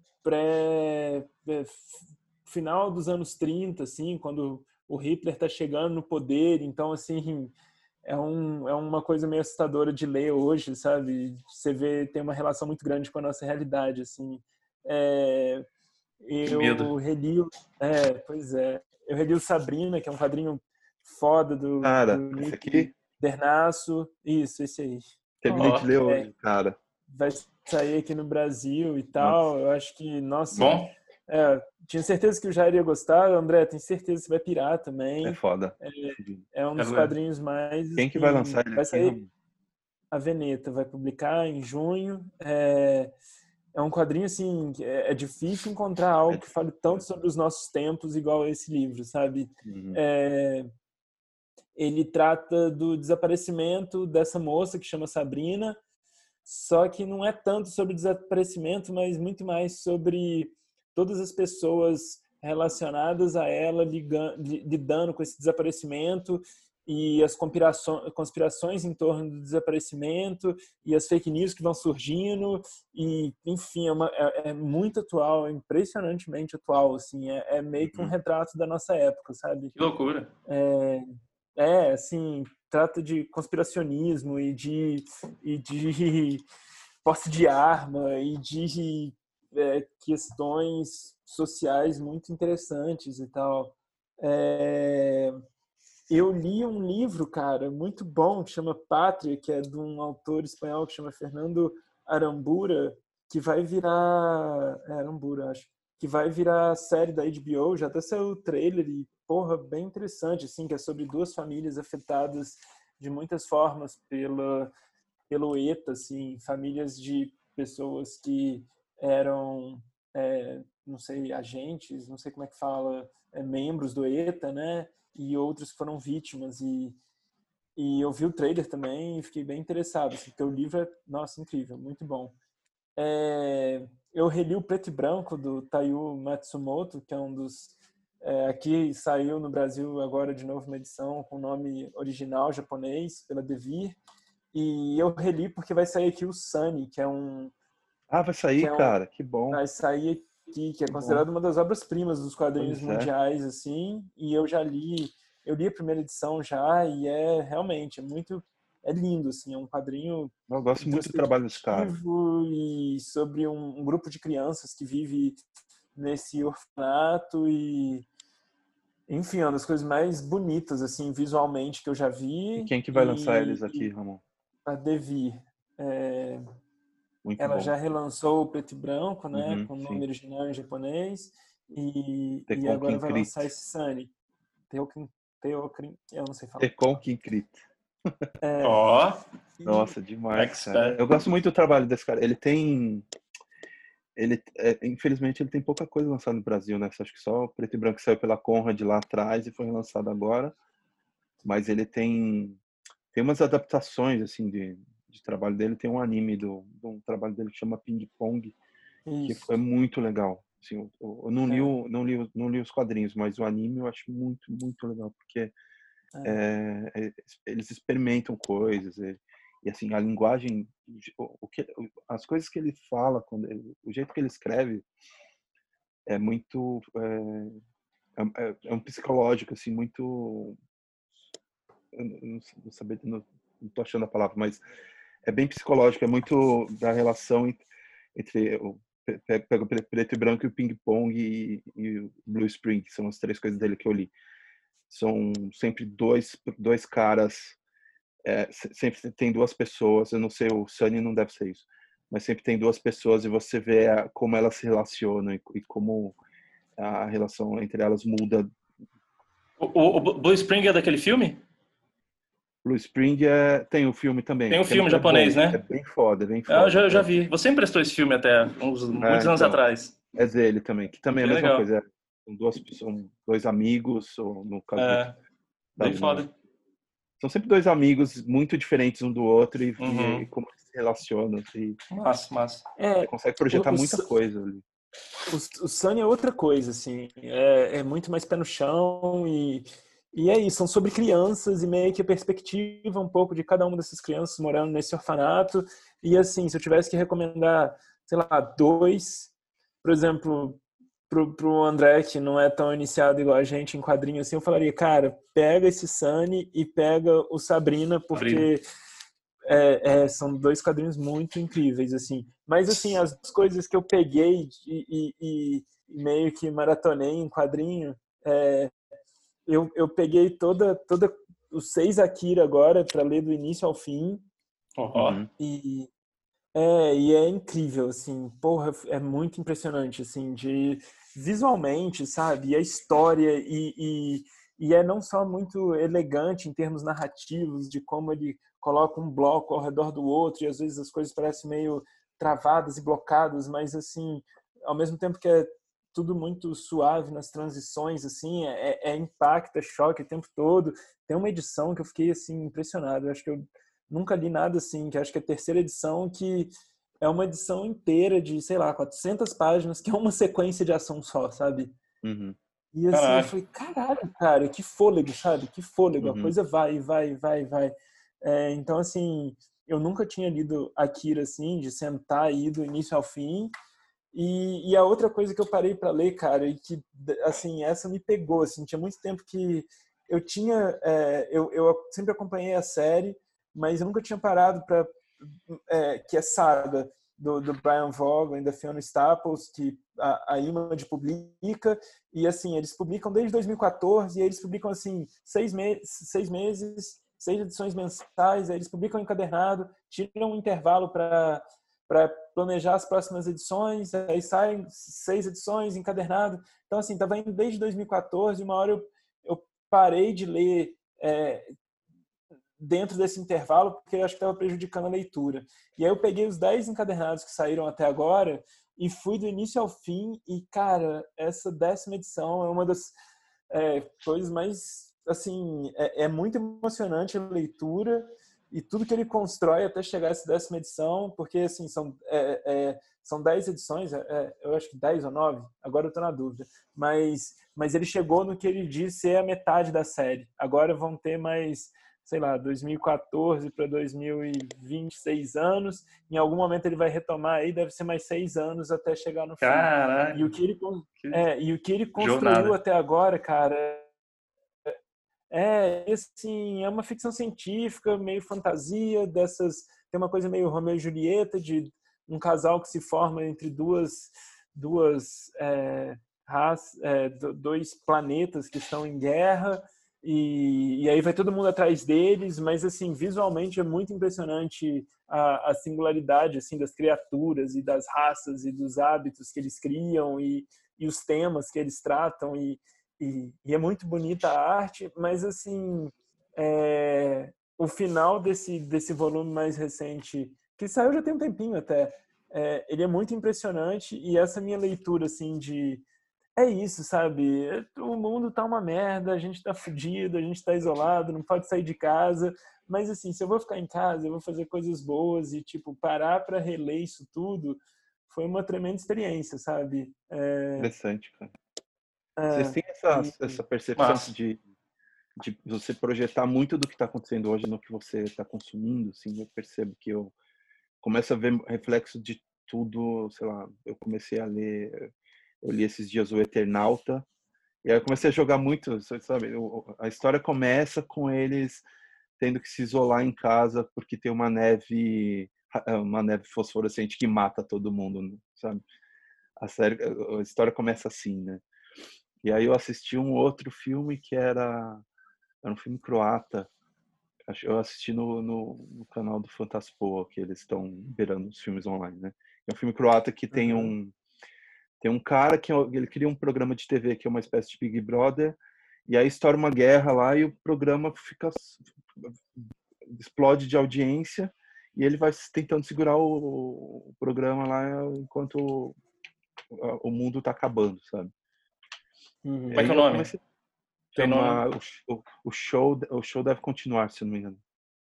pré, é, final dos anos trinta, assim, quando o Hitler está chegando no poder. Então, assim, é, um, é uma coisa meio assustadora de ler hoje, sabe? Você vê, tem uma relação muito grande com a nossa realidade, assim. É, Que medo. eu reli, é, pois é, eu reli o Sabrina, que é um quadrinho foda do, do Cara, esse Nick aqui, Dernasso. Isso, esse aí. terminei de Ó, ler É, hoje, cara. vai sair aqui no Brasil e Nossa, tal. Eu acho que, nossa, bom? é, tinha certeza que o Jair ia gostar. André, tenho certeza que você vai pirar é também. foda. É um dos Quero ler. quadrinhos mais, Quem que vai assim, lançar ele vai aqui, sair. Ramon? A Veneta vai publicar em junho. É, é um quadrinho, assim, que é, é difícil encontrar É algo que fale difícil, tanto né? sobre os nossos tempos igual esse livro, sabe? Uhum. É, ele trata do desaparecimento dessa moça que chama Sabrina, só que não é tanto sobre desaparecimento, mas muito mais sobre todas as pessoas relacionadas a ela lidando com esse desaparecimento e as conspirações em torno do desaparecimento e as fake news que vão surgindo e, enfim, é, uma, é, é muito atual, é impressionantemente atual, assim, é, é meio que um Uhum. retrato da nossa época, sabe? Que loucura. É, é assim, trata de conspiracionismo e de, e de posse de arma e de é, questões sociais muito interessantes e tal. É, eu li um livro, cara, muito bom, que chama Pátria, que é de um autor espanhol que chama Fernando Arambura, que vai virar... É, Arambura, acho. Que vai virar série da H B O, já até saiu o trailer e, porra, bem interessante, assim, que é sobre duas famílias afetadas de muitas formas pela, pelo ETA, assim, famílias de pessoas que eram é, não sei, agentes, não sei como é que fala, é, membros do ETA, né? E outros que foram vítimas. E, e eu vi o trailer também e fiquei bem interessado, assim, porque o livro é, nossa, incrível, muito bom. É, eu reli o Preto e Branco, do Taiyo Matsumoto, que é um dos... É, aqui saiu no Brasil agora de novo uma edição com o nome original japonês, pela Devir. E eu reli porque vai sair aqui o Sunny, que é um... Ah, vai sair, Que é um cara, que bom. vai sair aqui, que é Que considerado bom. uma das obras-primas dos quadrinhos Pois é. mundiais, assim. E eu já li... Eu li a primeira edição já e é realmente, é muito... É lindo, assim, é um quadrinho Eu gosto muito do trabalho desse cara. introspectivo e sobre um, um grupo de crianças que vive nesse orfanato e... Enfim, é uma das coisas mais bonitas, assim, visualmente que eu já vi. E quem que vai e, lançar eles aqui, Ramon? A Devir. É, Muito ela bom. já relançou o Preto e Branco, né, Uhum, com o sim. nome original em japonês, e, e Tekon agora vai Kinkrit. lançar esse Sunny. Teokin, Teokrin, eu não sei falar. Tekon Kinkrit. É, Ó, e- Nossa, demais, cara. expert. Eu gosto muito do trabalho desse cara. Ele tem... Ele, é, infelizmente, ele tem pouca coisa lançada no Brasil, né? Acho que só o Preto e Branco saiu pela Conrad lá atrás e foi relançado agora. Mas ele tem... Tem umas adaptações, assim, de, de trabalho dele. Tem um anime do, de um trabalho dele que chama Ping Pong, que Isso. é muito legal. Assim, eu, eu não, li É. o, não, li, o- não li os quadrinhos, mas o anime eu acho muito, muito legal, porque É. é, é, eles experimentam coisas e, e, assim, a linguagem, o, o que, as coisas que ele fala, quando ele, o jeito que ele escreve é muito... É, é, é um psicológico, assim, muito... Eu não, não, não, saber, não, não tô achando a palavra, mas é bem psicológico, é muito da relação entre, entre o pega o Preto e Branco e o Ping Pong e, e o Blue Spring, que são as três coisas dele que eu li. São sempre dois, dois caras, é, sempre tem duas pessoas, eu não sei, o Sunny não deve ser isso, mas sempre tem duas pessoas e você vê a, como elas se relacionam e, e como a relação entre elas muda. O, o, o Blue Spring é daquele filme? Blue Spring é, tem o filme também, Tem um que é, filme é japonês, bom, é né? bem foda, é bem Eu foda. já, eu já É, vi. Você emprestou esse filme até, uns, é, muitos anos então, atrás. é dele também, que também é a Bem mesma legal. coisa, é, são, duas, são dois amigos, ou no caso do, É, bem sabe, no, foda. são sempre dois amigos muito diferentes um do outro e, e, e Uhum. como eles se relacionam, e Massa, massa. você É, consegue o, projetar o, muita coisa ali. o, o Sunny é outra coisa, assim, é, é muito mais pé no chão e, e é isso, são sobre crianças e meio que a perspectiva um pouco de cada uma dessas crianças morando nesse orfanato. E assim, se eu tivesse que recomendar, sei lá, dois, por exemplo, pro, pro André, que não é tão iniciado igual a gente em quadrinho, assim, eu falaria, cara, pega esse Sunny e pega o Sabrina, Sabrina. porque é, é, são dois quadrinhos muito incríveis, assim. Mas, assim, as coisas que eu peguei e, e, e meio que maratonei em quadrinho, é, eu, eu peguei toda, toda os seis Akira agora para ler do início ao fim. Ó. Uhum. E é, e é incrível, assim, porra, é muito impressionante, assim, de visualmente, sabe? E a história e, e, e é não só muito elegante em termos narrativos, de como ele coloca um bloco ao redor do outro e às vezes as coisas parecem meio travadas e blocadas, mas assim, ao mesmo tempo que é tudo muito suave nas transições, assim, é, é impacta, choque o tempo todo. Tem uma edição que eu fiquei, assim, impressionado. Eu acho que eu nunca li nada assim, que acho que é a terceira edição, que é uma edição inteira de, sei lá, quatrocentas páginas, que é uma sequência de ação só, sabe? Uhum. E assim, eu Caralho. falei, caralho, cara, que fôlego, sabe? Que fôlego, a Uhum. coisa vai, vai, vai, vai. É, então, assim, eu nunca tinha lido Akira, assim, de sentar aí do início ao fim. E, e a outra coisa que eu parei para ler, cara, e que, assim, essa me pegou, assim, tinha muito tempo que eu tinha, é, eu, eu sempre acompanhei a série, mas eu nunca tinha parado para, é, que é Saga, do, do Brian Vaughan e da Fiona Staples, que a, a Image publica, e assim, eles publicam desde dois mil e quatorze, e eles publicam, assim, seis, me seis meses, seis edições mensais, aí eles publicam encadernado, tiram um intervalo para para planejar as próximas edições, aí saem seis edições encadernado. Então, assim, estava indo desde dois mil e quatorze, uma hora eu, eu parei de ler é, dentro desse intervalo, porque eu acho que estava prejudicando a leitura. E aí eu peguei os dez encadernados que saíram até agora, e fui do início ao fim. E, cara, essa décima edição é uma das é, coisas mais, assim, é, é muito emocionante a leitura e tudo que ele constrói até chegar a essa décima edição, porque, assim, são, é, é, são dez edições, é, eu acho que dez ou nove, agora eu tô na dúvida, mas, mas ele chegou no que ele diz ser a metade da série. Agora vão ter mais, sei lá, dois mil e quatorze para dois mil e vinte e seis anos, em algum momento ele vai retomar aí, deve ser mais seis anos até chegar no fim. Caralho. E o que ele, Que é, e o que ele construiu jornada. até agora, cara, é, assim, é uma ficção científica, meio fantasia, dessas, tem uma coisa meio Romeu e Julieta, de um casal que se forma entre duas, duas é, raças, é, dois planetas que estão em guerra, e, e aí vai todo mundo atrás deles, mas, assim, visualmente é muito impressionante a, a singularidade, assim, das criaturas e das raças e dos hábitos que eles criam e, e os temas que eles tratam, e E, e é muito bonita a arte, mas, assim, é, o final desse, desse volume mais recente, que saiu já tem um tempinho até, é, ele é muito impressionante, e essa minha leitura, assim, de é isso, sabe? O mundo tá uma merda, a gente tá fudido, a gente tá isolado, não pode sair de casa, mas, assim, se eu vou ficar em casa, eu vou fazer coisas boas, e, tipo, parar para reler isso tudo foi uma tremenda experiência, sabe? É, Interessante, cara. Vocês é, têm essa, e, essa percepção Massa. de, de você projetar muito do que está acontecendo hoje no que você está consumindo? Assim, eu percebo que eu começo a ver reflexo de tudo, sei lá, eu comecei a ler, eu li esses dias o Eternauta, e aí eu comecei a jogar muito, sabe, a história começa com eles tendo que se isolar em casa porque tem uma neve, uma neve fosforescente que mata todo mundo, sabe? A série, a história começa assim, né? E aí eu assisti um outro filme que era, era um filme croata. Eu assisti no, no, no canal do Fantaspoa, que eles estão liberando os filmes online, né? É um filme croata que tem uhum. um tem um cara que ele cria um programa de T V que é uma espécie de Big Brother, e aí estoura uma guerra lá e o programa fica explode de audiência e ele vai tentando segurar o, o programa lá enquanto o, o mundo tá acabando, sabe? Uhum. E Como é que é aí o eu nome? comecei Tem chama nome? o, o show o show deve continuar, se não me engano.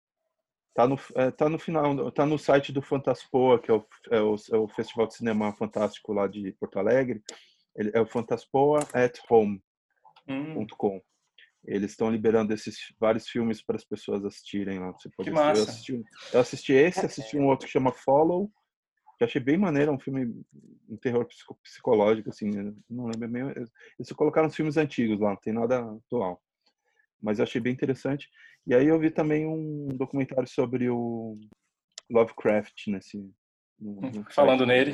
Tá no é, tá no final, tá no site do Fantaspoa, que é o, é o, é o Festival de Cinema Fantástico lá de Porto Alegre. Ele é o fantaspoa at home ponto com. Hum, Eles estão liberando esses vários filmes para as pessoas assistirem lá. Você que pode assistir. Eu massa. assisti, eu assisti esse, assisti um outro que chama Follow, que achei bem maneiro, é um filme, um terror psicológico, assim, não lembro bem. Eles colocaram os filmes antigos lá, não tem nada atual. Mas eu achei bem interessante. E aí eu vi também um documentário sobre o Lovecraft nesse no, no Falando site nele. dele.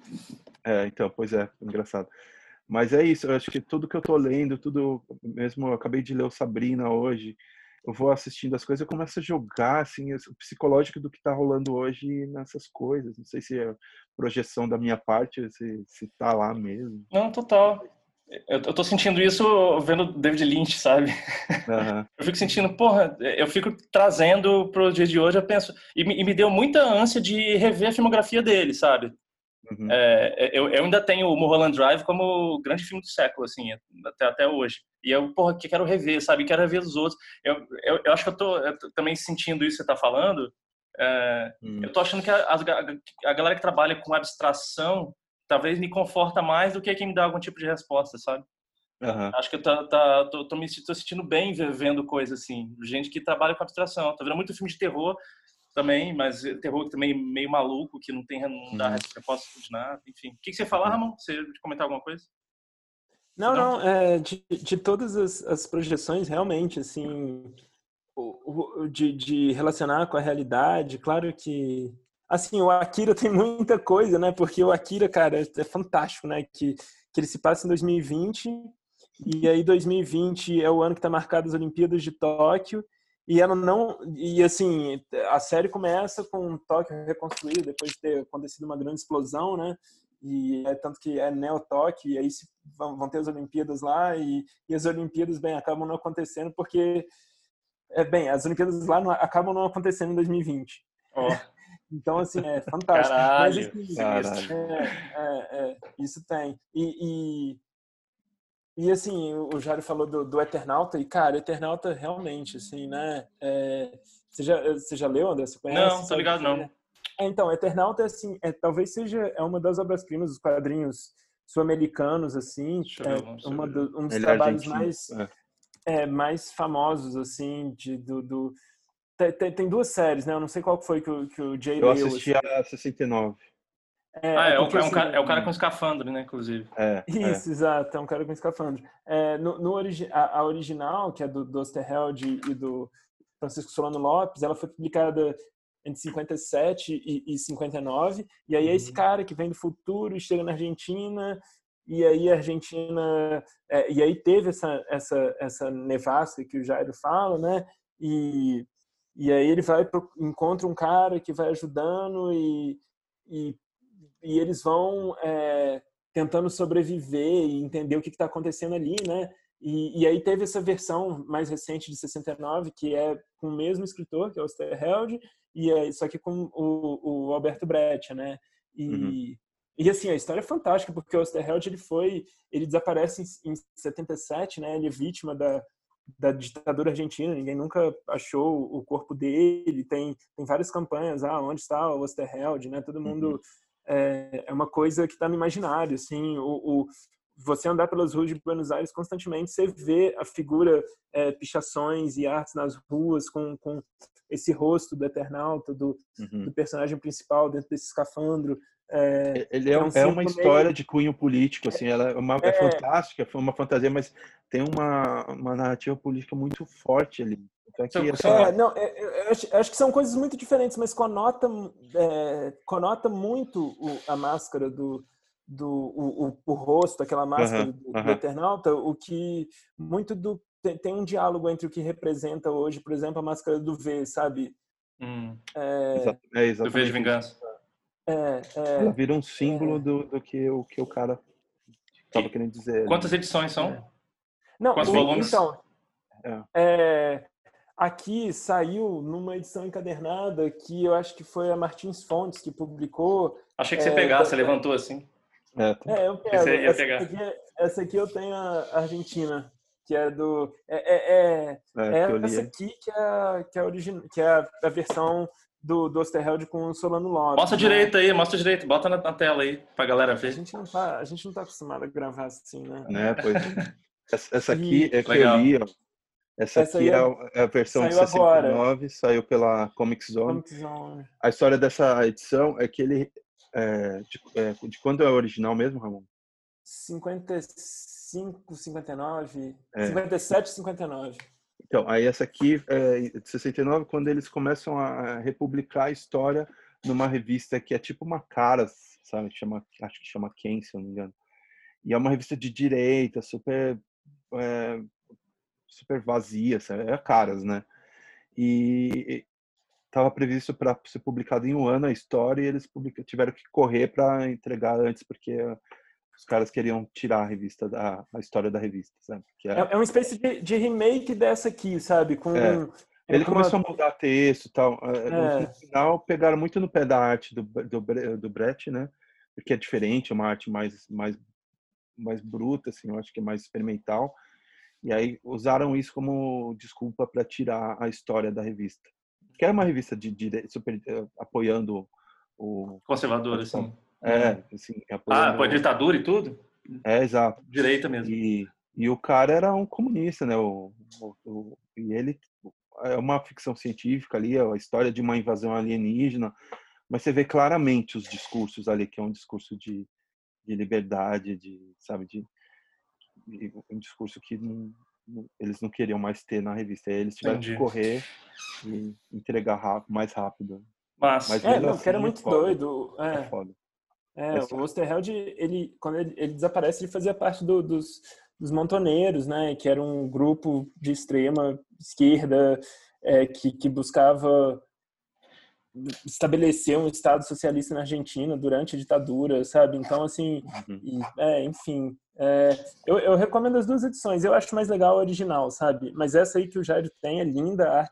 É, então, pois é, engraçado. Mas é isso, eu acho que tudo que eu tô lendo, tudo, mesmo eu acabei de ler o Sabrina hoje, eu vou assistindo as coisas, eu começo a jogar, assim, o psicológico do que tá rolando hoje nessas coisas. Não sei se é projeção da minha parte, se, se tá lá mesmo. Não, total. Eu, eu tô sentindo isso vendo David Lynch, sabe? Uhum. Eu fico sentindo, porra, eu fico trazendo pro dia de hoje, eu penso, e me, e me deu muita ânsia de rever a filmografia dele, sabe? Uhum. É, eu, eu ainda tenho o Mulholland Drive como o grande filme do século, assim, até, até hoje. E eu, porra, que quero rever, sabe? Quero rever os outros. Eu, eu, eu acho que eu tô, eu tô também sentindo isso que você tá falando. É, Uhum. eu tô achando que a, a, a galera que trabalha com abstração talvez me conforta mais do que quem me dá algum tipo de resposta, sabe? Uhum. Acho que eu tá, tá, tô, tô me tô sentindo bem vendo coisas assim. Gente que trabalha com abstração. Tô vendo muito filme de terror também, mas terror também meio maluco, que não tem não dá Uhum. resposta de nada, enfim. O que, que você fala, Ramon? Você ia comentar alguma coisa? Não, Não? não, é, de, de todas as, as projeções, realmente, assim, o, o, de, de relacionar com a realidade, claro que, assim, o Akira tem muita coisa, né, porque o Akira, cara, é fantástico, né, que, que ele se passa em dois mil e vinte, e aí dois mil e vinte é o ano que está marcado as Olimpíadas de Tóquio, e ela não, e assim, a série começa com Tóquio reconstruído, depois de ter acontecido uma grande explosão, né, e é tanto que é Neo-Tóquio, e aí se, vão, vão ter as Olimpíadas lá, e, e as Olimpíadas, bem, acabam não acontecendo porque, é, bem, as Olimpíadas lá não, acabam não acontecendo em dois mil e vinte. Ó. Então, assim, é fantástico. Mas, Caralho, assim, Caralho. é, é, é, isso tem. E, e, e, assim, o Jário falou do, do Eternauta, e, cara, Eternauta realmente, assim, né? É, você, já, você já leu, André? Você conhece? Não, tô Sabe? ligado não. É, então, Eternauta, assim, é, talvez seja é uma das obras-primas dos quadrinhos sul-americanos, assim, Deixa eu ver, é vamos uma ver. do, um dos Ele é trabalhos argentino. mais, É. é, mais famosos, assim, de, do... do tem, tem, tem duas séries, né? Eu não sei qual foi que o, que o Jay Eu leu, assisti assim. a sessenta e nove. Ah, É, é é, o- porque, é um assim... cara, é o cara com escafandro, né, inclusive. É, é. Isso, exato, é um cara com escafandro. É, no, no origi a, a original, que é do, do Osterheld e do Francisco Solano Lopes, ela foi publicada entre cinquenta e sete e, e cinquenta e nove, e aí é esse cara que vem do futuro e chega na Argentina, e aí a Argentina... É, e aí teve essa, essa, essa nevasca que o Jairo fala, né? E, e aí ele vai pro, encontra um cara que vai ajudando e, e, e eles vão... É, tentando sobreviver e entender o que está acontecendo ali, né? E, e aí teve essa versão mais recente de sessenta e nove, que é com o mesmo escritor, que é o Osterheld, e é, só que com o, o Alberto Breccia, né? Uhum. E, e assim, a história é fantástica, porque o Osterheld, ele foi, ele desaparece em, em setenta e sete, né? Ele é vítima da, da ditadura argentina, ninguém nunca achou o corpo dele, tem, tem várias campanhas, ah, onde está o Osterheld, né? Todo mundo... Uhum. É, é uma coisa que está no imaginário, assim, o, o, você andar pelas ruas de Buenos Aires constantemente, você vê a figura, é, pichações e artes nas ruas com, com esse rosto do Eternauta, do, Uhum. do personagem principal dentro desse escafandro, é, Ele é, que é um é uma símbolo história meio... de cunho político, assim, ela é, uma, é É, fantástica, foi uma fantasia, mas tem uma, uma narrativa política muito forte ali. Então, São, aqui, são, é, não, é, eu, eu acho, acho que são coisas muito diferentes, mas conota, é, conota muito o, a máscara do, do o, o, o rosto, aquela máscara aham, do, do aham. Eternauta, o que muito do tem, tem um diálogo entre o que representa hoje, por exemplo, a máscara do V, sabe? hum, É, Exa- É do V de exatamente isso. Vingança. é, Ela é, vira um símbolo é, do, do que, o que o cara estava Que, querendo dizer ali, quantas né? edições são? é. Não, Quantos Tem, o, volumes? então, é, é, aqui saiu numa edição encadernada que eu acho que foi a Martins Fontes que publicou. Achei que você É, pegasse, da, você levantou assim. é, tem- É, eu Achei que pego. você ia Essa pegar. aqui, essa aqui eu tenho a Argentina, que é do. É, é, é, é que eu li essa aí. aqui que é, a- que é, a origin, que é a, a versão do, do Osterheld com o Solano Mostra Lopes, né? direito aí, mostra direito. Bota na, na tela aí pra galera A ver. gente não tá, a gente não tá acostumado a gravar assim, né? Né? Pois é. Essa, essa aqui E é que eu Legal. li, ó. Essa essa aqui aí é é, a é a versão de saiu sessenta e agora. nove, saiu pela Comic Zone. Comic Zone. A história dessa edição é que ele. É, de, é, de quando é o original mesmo, Ramon? cinquenta e cinco, cinquenta e nove. É. cinquenta e sete, cinquenta e nove. Então, aí essa aqui é de sessenta e nove, quando eles começam a republicar a história numa revista que é tipo uma Caras, sabe? Que chama, acho que chama Quem, se eu não me engano. E é uma revista de direita, super, é, super vazia, sabe? É Caras, né? E estava previsto para ser publicado em um ano a história e eles public... tiveram que correr para entregar antes, porque os caras queriam tirar a revista da a história da revista, sabe? Que É, é, é uma espécie de, de remake dessa aqui, sabe? Com, é, é, ele com uma. começou a mudar texto e tal. No, no É, final, pegaram muito no pé da arte do, do, do Brecht, né? Porque é diferente, é uma arte mais, mais, mais bruta, assim, eu acho que é mais experimental. E aí usaram isso como desculpa para tirar a história da revista. Que era uma revista de direito, super uh, apoiando o. Conservador, assim. É, Hum. assim, Ah, pô, apoiando. ditadura e tudo? É, exato. Direita mesmo. E, e o cara era um comunista, né? O, o, o, e ele é uma ficção científica ali, é a história de uma invasão alienígena, mas você vê claramente os discursos ali, que é um discurso de, de liberdade, de, sabe, de, de um discurso que não, não, eles não queriam mais ter na revista. Aí eles tiveram Entendi. que correr e entregar rápido, mais rápido. Mas Mas, é, mesmo não, porque era assim é muito foda. doido. É É, foda. é, Essa, o Osterheld, ele, quando ele, ele desaparece, ele fazia parte do, dos, dos Montoneiros, né? Que era um grupo de extrema esquerda é, que, que buscava estabelecer um Estado socialista na Argentina durante a ditadura, sabe? Então, assim, uhum. e, é, enfim. É, eu, eu recomendo as duas edições. Eu acho mais legal a original, sabe? Mas essa aí que o Jairo tem é linda, a arte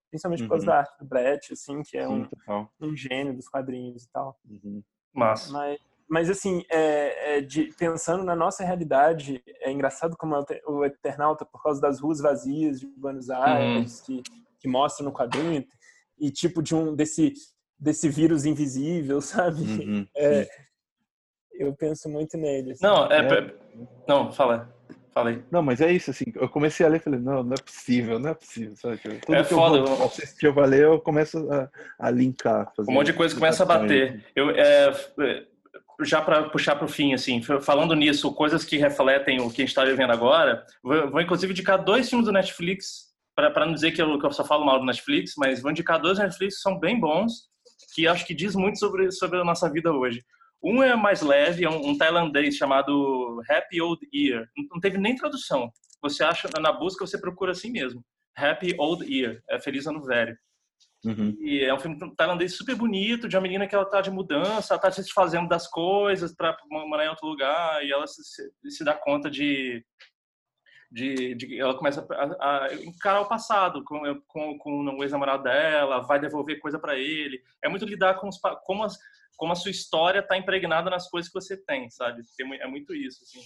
Principalmente por causa Uhum. da arte do Brett, assim, que é Sim, um, total. um gênio dos quadrinhos e tal. Uhum. Massa. Mas, mas assim, é, é de, pensando na nossa realidade, é engraçado como o Eternauta, por causa das ruas vazias de Buenos Aires, que, que mostra no quadrinho, e tipo de um desse, desse vírus invisível, sabe? Uhum, É, sim. eu penso muito nele. Assim. Não, é, É. é- não, fala, falei. Não, mas é isso, assim, eu comecei a ler e falei, não, não é possível, não é possível, sabe? Tipo, É tudo que eu foda, vou assistir, eu vou ler, eu começo a, a linkar, um monte fazer de coisa começa a ligações. bater. Eu, é, já para puxar para o fim, assim, falando nisso, coisas que refletem o que a gente está vivendo agora, vou, vou inclusive indicar dois filmes do Netflix, para não dizer que eu, que eu só falo mal do Netflix, mas vou indicar dois Netflix que são bem bons, que acho que diz muito sobre, sobre a nossa vida hoje. Um é mais leve, é um, um tailandês chamado Happy Old Year. Não, não teve nem tradução. Você acha, na busca, você procura assim mesmo. Happy Old Year, é Feliz Ano Velho. Uhum. E é um filme tailandês super bonito, de uma menina que ela tá de mudança, ela tá se desfazendo das coisas para morar em outro lugar, e ela se, se dá conta de, de, de ela começa a, a encarar o passado com, com, com o ex-namorado dela, vai devolver coisa para ele. É muito lidar com os, como, as, como a sua história tá impregnada nas coisas que você tem, sabe? É muito isso, assim.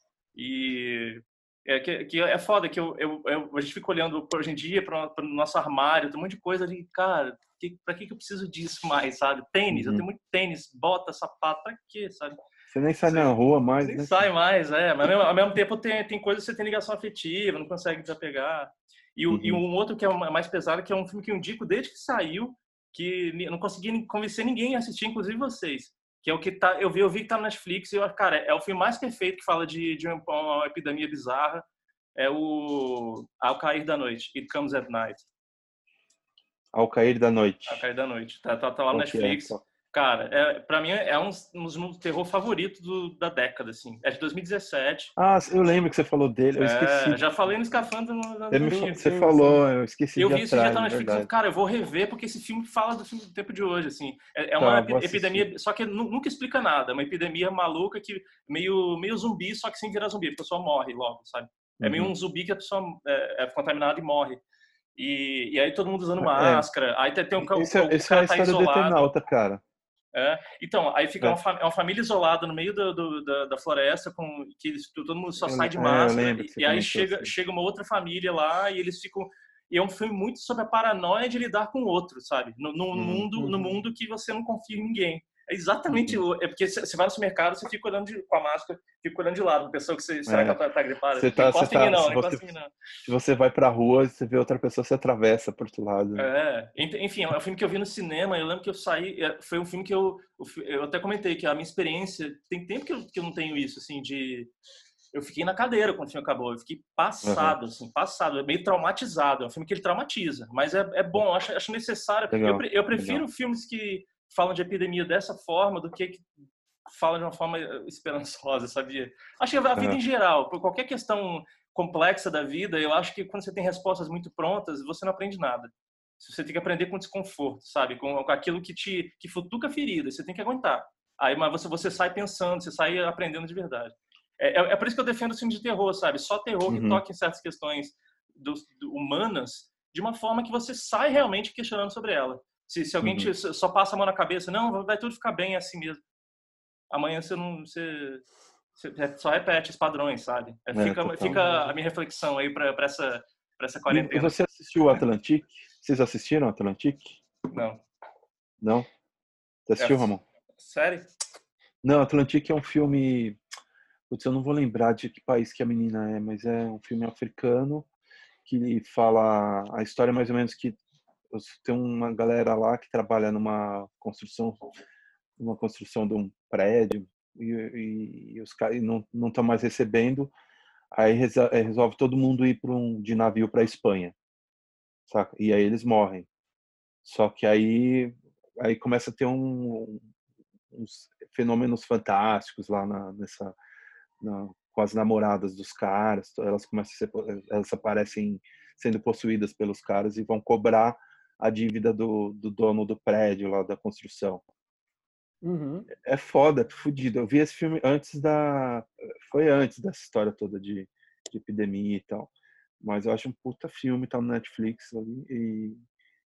E é que, que é foda que eu, eu, eu, a gente fica olhando hoje em dia para o nosso armário, tem um monte de coisa ali, cara, que, pra que, que eu preciso disso mais, sabe? Tênis, Uhum. eu tenho muito tênis, bota, sapato, pra quê, sabe? Você nem sai Você, na rua mais, nem né? sai mais, é, mas ao mesmo, ao mesmo tempo tem, tem coisas que você tem ligação afetiva, não consegue desapegar. E, Uhum. e um outro que é mais pesado, que é um filme que eu indico desde que saiu, que eu não consegui convencer ninguém a assistir, inclusive vocês. Que é o que tá, eu vi, eu vi que tá no Netflix e eu, cara, é o filme mais perfeito que fala de, de uma, uma epidemia bizarra, é o Ao Cair da Noite, It Comes at Night. Ao Cair da Noite. Ao Cair da Noite, tá, tá, tá lá no Qual que é? Netflix. Qual? Cara, é, pra mim é um, um dos terror favoritos do, da década, assim. É de dois mil e dezessete. Ah, eu lembro que você falou dele, eu esqueci. É, já falei no Escafandro no, no, Você, me, no fa- dia. você falou, eu esqueci Eu de ir vi esse dia atrás, tá é na Netflix, eu, verdade. cara, eu vou rever porque esse filme fala do, filme do tempo de hoje, assim. É, é uma Tá, epi- vou assistir. epidemia, só que nu- nunca explica nada. É uma epidemia maluca que meio meio zumbi, só que sem virar zumbi, a pessoa morre logo, sabe? É meio Uhum. um zumbi que a pessoa é, é contaminada e morre. E, e aí todo mundo usando É, máscara. Aí tem, tem um, esse o, é, o esse é a cara tá história do isolado. Eternauta, cara. É. Então, aí fica É. uma, fam- é uma família isolada no meio do, do- da, da floresta, com que eles- todo mundo só Eu, sai de é, eu máscara, lembro que e, você e aí comentou chega, assim. chega uma outra família lá e eles ficam. E é um filme muito sobre a paranoia de lidar com o outro, sabe? No, no Uhum. mundo, no Uhum. mundo que você não confia em ninguém. É exatamente. Uhum. o- É porque você vai no supermercado, você fica olhando de, com a máscara, fica olhando de lado, a pessoa que você. Será que É. ela tá, tá gripada? Você Não tá, você encosta em mim, tá, não, se não você, encosta em mim, não. se você vai pra rua, você vê outra pessoa, você atravessa pro outro lado. Né? É, ent- enfim, é um filme que eu vi no cinema. Eu lembro que eu saí. é, Foi um filme que eu. Eu fi- eu até comentei que a minha experiência. Tem tempo que eu, que eu não tenho isso, assim, de. Eu fiquei na cadeira quando o filme acabou. Eu fiquei passado, assim, passado, meio traumatizado. É um filme que ele traumatiza, mas é, é bom, acho, acho necessário. Eu, Legal, pre- eu prefiro legal. filmes que falam de epidemia dessa forma do que que falam de uma forma eh, esperançosa, sabia? Acho que a vida Aham. em geral, por qualquer questão complexa da vida, eu acho que quando você tem respostas muito prontas, você não aprende nada. Você tem que aprender com desconforto, sabe? Com, com aquilo que te que futuca a ferida, você tem que aguentar. Aí, mas você, você sai pensando, você sai aprendendo de verdade. É, é, é por isso que eu defendo o filme de terror, sabe? Só terror que Uhum. toca em certas questões do, do, humanas de uma forma que você sai realmente questionando sobre ela. Se, se alguém Uhum. te, só passa a mão na cabeça, não, vai tudo ficar bem, é assim mesmo. Amanhã você não... Você, você só repete os padrões, sabe? É, É, fica, total. fica a minha reflexão aí para essa, pra essa E quarentena. você assistiu o Atlantique? Vocês assistiram o Atlantique? Não. Não? Você É, assistiu, Ramon? sério? Não, Atlantique é um filme. Putz, eu não vou lembrar de que país que a menina é, mas é um filme africano que fala a história mais ou menos que tem uma galera lá que trabalha numa construção, uma construção de um prédio e, e, e os caras não não estão mais recebendo, aí resa- eh, resolve todo mundo ir para um de navio para Espanha, saca? E aí eles morrem. Só que aí aí começa a ter um, uns fenômenos fantásticos lá na, nessa na, com as namoradas dos caras, elas começam a ser, elas aparecem sendo possuídas pelos caras e vão cobrar a dívida do, do dono do prédio lá da construção. Uhum. É foda, é fudido. Eu vi esse filme antes da, foi antes dessa história toda de, de epidemia e tal. Mas eu acho um puta filme, tá no Netflix ali e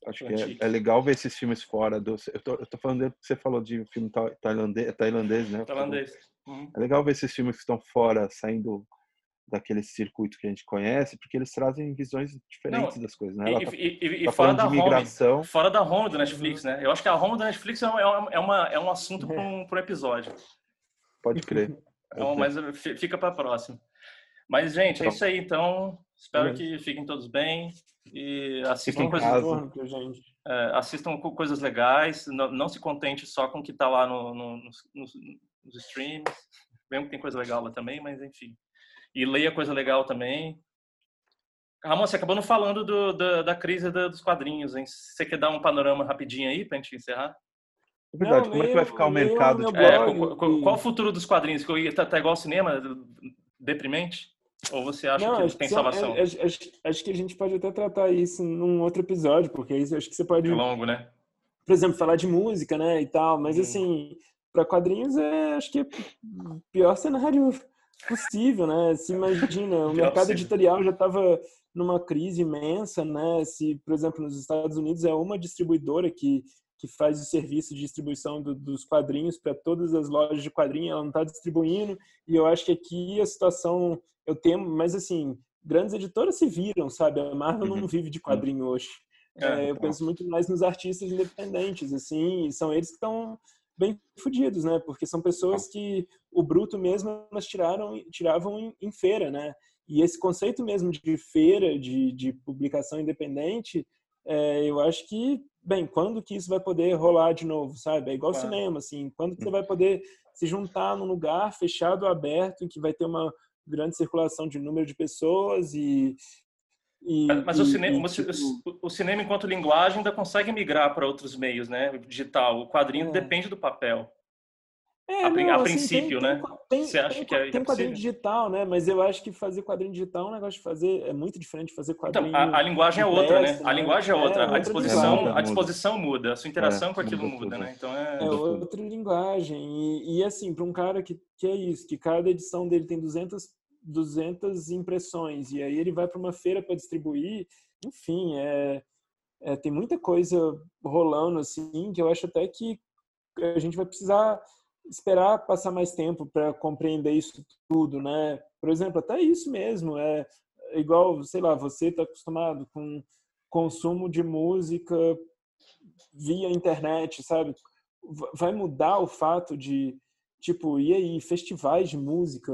Acho que Antigo. é, é legal ver esses filmes fora do... Eu tô, eu tô falando que você falou de filme ta- tailandês, tailandês, né? Tailandês. Uhum. É legal ver esses filmes que estão fora, saindo daquele circuito que a gente conhece, porque eles trazem visões diferentes Não, das coisas, né? e, Ela tá, e, e, e tá fora falando da de home, migração. fora da home do Netflix, né? Eu acho que a home do Netflix é, uma, é, uma, é um assunto para um, pra um episódio. Pode crer. Então, mas fica para próximo. Mas, gente, é Então, isso aí. Então, espero beleza. que fiquem todos bem e assistam Fiquem em coisas, casa. Retorno pra gente. é, assistam co- coisas legais. Não, não se contente só com o que está lá no, no, nos, nos, nos streams. Mesmo que tem coisa legal lá também, mas enfim. E leia coisa legal também. Ramon, você acabou não falando do, da, da crise da- dos quadrinhos, hein? Você quer dar um panorama rapidinho aí pra gente encerrar? É verdade, Não, como é que vai leiam- ficar o leiam mercado meu de É, blog. quadrinhos? qual, qual- qual o futuro dos quadrinhos? Que tá, tá igual ao cinema? Deprimente? Ou você acha Não, que acho que, tem são, salvação? é- acho, acho- acho que a gente pode até tratar isso num outro episódio, porque aí acho que você pode, É longo, né? por exemplo, falar de música, né, e tal, mas Hum. assim, para quadrinhos é, acho que é o pior cenário possível, né? Se imagina, o Pior mercado possível. editorial já estava numa crise imensa, né? Se, por exemplo, nos Estados Unidos é uma distribuidora que que faz o serviço de distribuição do, dos quadrinhos para todas as lojas de quadrinhos, ela não está distribuindo, e eu acho que aqui a situação, eu temo, mas assim, grandes editoras se viram, sabe? A Marvel Uhum. não vive de quadrinho hoje. É, É, eu penso muito mais nos artistas independentes, assim, e são eles que estão bem fodidos, né? Porque são pessoas que o bruto mesmo elas tiraram, tiravam em, em feira, né? E esse conceito mesmo de feira, de, de publicação independente, é, eu acho que, bem, quando que isso vai poder rolar de novo, sabe? É igual Claro. cinema, assim, quando que você vai poder se juntar num lugar fechado ou aberto, em que vai ter uma grande circulação de número de pessoas e... e, Mas, mas o, e, cinema, e, o, tipo, o cinema, enquanto linguagem, ainda consegue migrar para outros meios, né? Digital. O quadrinho é. depende do papel. É, A, prin- não, a assim, tem, princípio, tem, né? tem, Você acha tem, que é, que é tem quadrinho possível? digital, né? Mas eu acho que fazer quadrinho digital é um negócio de fazer, é muito diferente de fazer Então, quadrinho a, a linguagem é outra, né? impresso, A linguagem é outra. É A outra É, muda, disposição, linguagem, a muda. disposição muda. A sua É, interação com aquilo muda muda, tudo. né? Então é é... Muda tudo. outra linguagem. E, e assim, para um cara que, que é isso, que cada edição dele tem duzentas, duzentas impressões, e aí ele vai para uma feira para distribuir, enfim, é, é, tem muita coisa rolando, assim, que eu acho até que a gente vai precisar esperar passar mais tempo para compreender isso tudo, né? Por exemplo, até isso mesmo, é igual, sei lá, você está acostumado com consumo de música via internet, sabe? Vai mudar o fato de, tipo, e aí, festivais de música,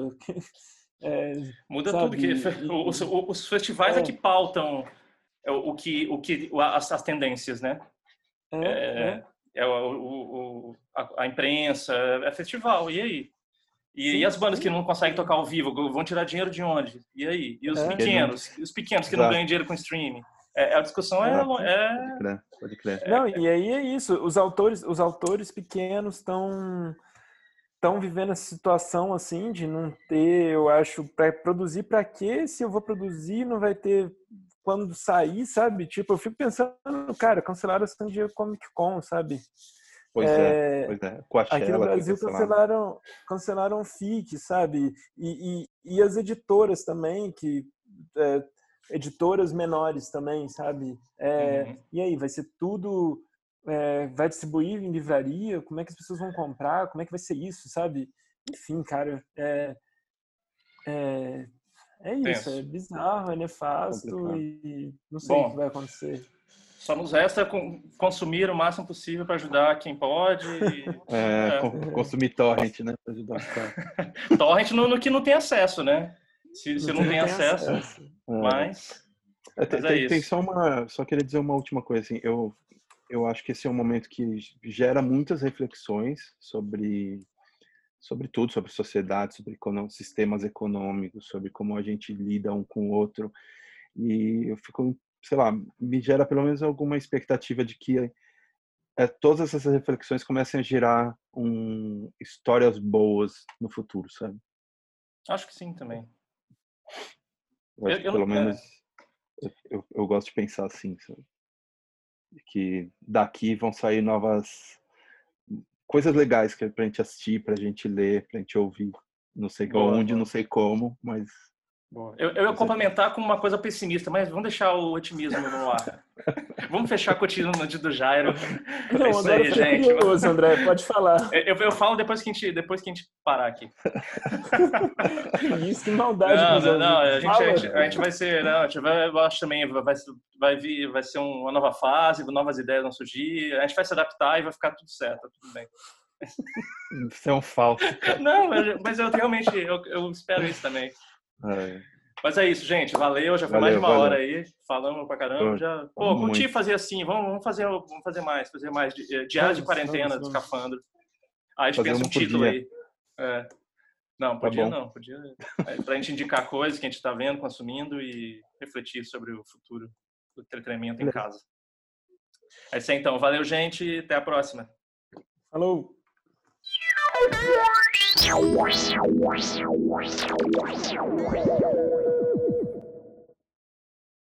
é, Muda tudo. sabe? Que E, os, os festivais é que é, pautam o o que, o que, as, as tendências, né? é, é, É o, o, o- a, a imprensa, é festival. E aí? E, e sim, as bandas que sim, não conseguem tocar ao vivo, vão tirar dinheiro de onde? E aí? E os é, Porque não... pequenos? E os pequenos que não Exato. ganham dinheiro com streaming? É, a discussão é, Exato. é... Pode crer, pode crer. Não, e aí é isso. Os autores, os autores pequenos estão estão vivendo essa situação assim de não ter, eu acho, para produzir para quê? Se eu vou produzir, não vai ter quando sair, sabe? Tipo, eu fico pensando, cara, cancelaram a San Diego Comic Con, sabe? Pois é, É, pois é. aqui no Coachella foi Brasil cancelado. cancelaram, cancelaram o F I C, sabe? E, e, e as editoras também, que é, editoras menores também, sabe? É, Uhum. E aí, vai ser tudo, é, vai distribuir em livraria? Como é que as pessoas vão comprar? Como é que vai ser isso, sabe? Enfim, cara, é, é, é isso, é Tenso. bizarro, é nefasto Complicado. e não sei o que Bom, vai acontecer. só nos resta com- consumir o máximo possível para ajudar quem pode. E, É, é. con- consumir torrent, né? Pra ajudar os caras. Torrent no, no que não tem acesso, né? Se, se No não que tem acesso, acesso. É. mas, É, tem, mas é tem, tem isso. só uma, só queria dizer uma última coisa, assim, eu, eu acho que esse é um momento que gera muitas reflexões sobre, sobre tudo, sobre sociedade, sobre econo- sistemas econômicos, sobre como a gente lida um com o outro, e eu fico, sei lá, me gera pelo menos alguma expectativa de que é, todas essas reflexões comecem a gerar um, histórias boas no futuro, sabe? Acho que sim também. Eu acho Eu- que eu pelo não- é. menos eu, eu, eu gosto de pensar assim, sabe? Que daqui vão sair novas coisas legais que é pra gente assistir, pra gente ler, pra gente ouvir. Não sei Boa, onde, boa. não sei como, mas Boa. Eu, eu ia complementar com uma coisa pessimista, mas vamos deixar o otimismo no ar. Vamos fechar com o otimismo do Jairo. Não, é isso agora aí, eu gente. curioso, André, pode falar. Eu, eu falo depois que, a gente, depois que a gente parar aqui. Que isso, que maldade. Não, com os não, não, a ouvintes. gente, a, Fala. gente, a gente vai ser, não, a gente vai, eu acho também, vai, vai, vir, vai ser uma nova fase, novas ideias vão surgir, a gente vai se adaptar e vai ficar tudo certo, tudo bem. Você é um falso. Não, mas, mas eu realmente, eu, eu espero isso também. É. Mas é isso, gente. Valeu, já foi Valeu, mais de uma valeu. hora aí. Falamos pra caramba. Já... Pô, Muito. curti fazer assim. Vamos, vamos, fazer, vamos fazer mais. Fazer mais. Di- Diário de Vamos, quarentena vamos, do vamos. Escafandro. Aí a gente Fazer pensa uma um por título dia. aí. É. Não, Tá podia bom. não. Podia... É, pra gente indicar coisas que a gente tá vendo, consumindo e refletir sobre o futuro do entretenimento em Beleza. casa. É isso aí, então. Valeu, gente. E até a próxima. Falou. Wow.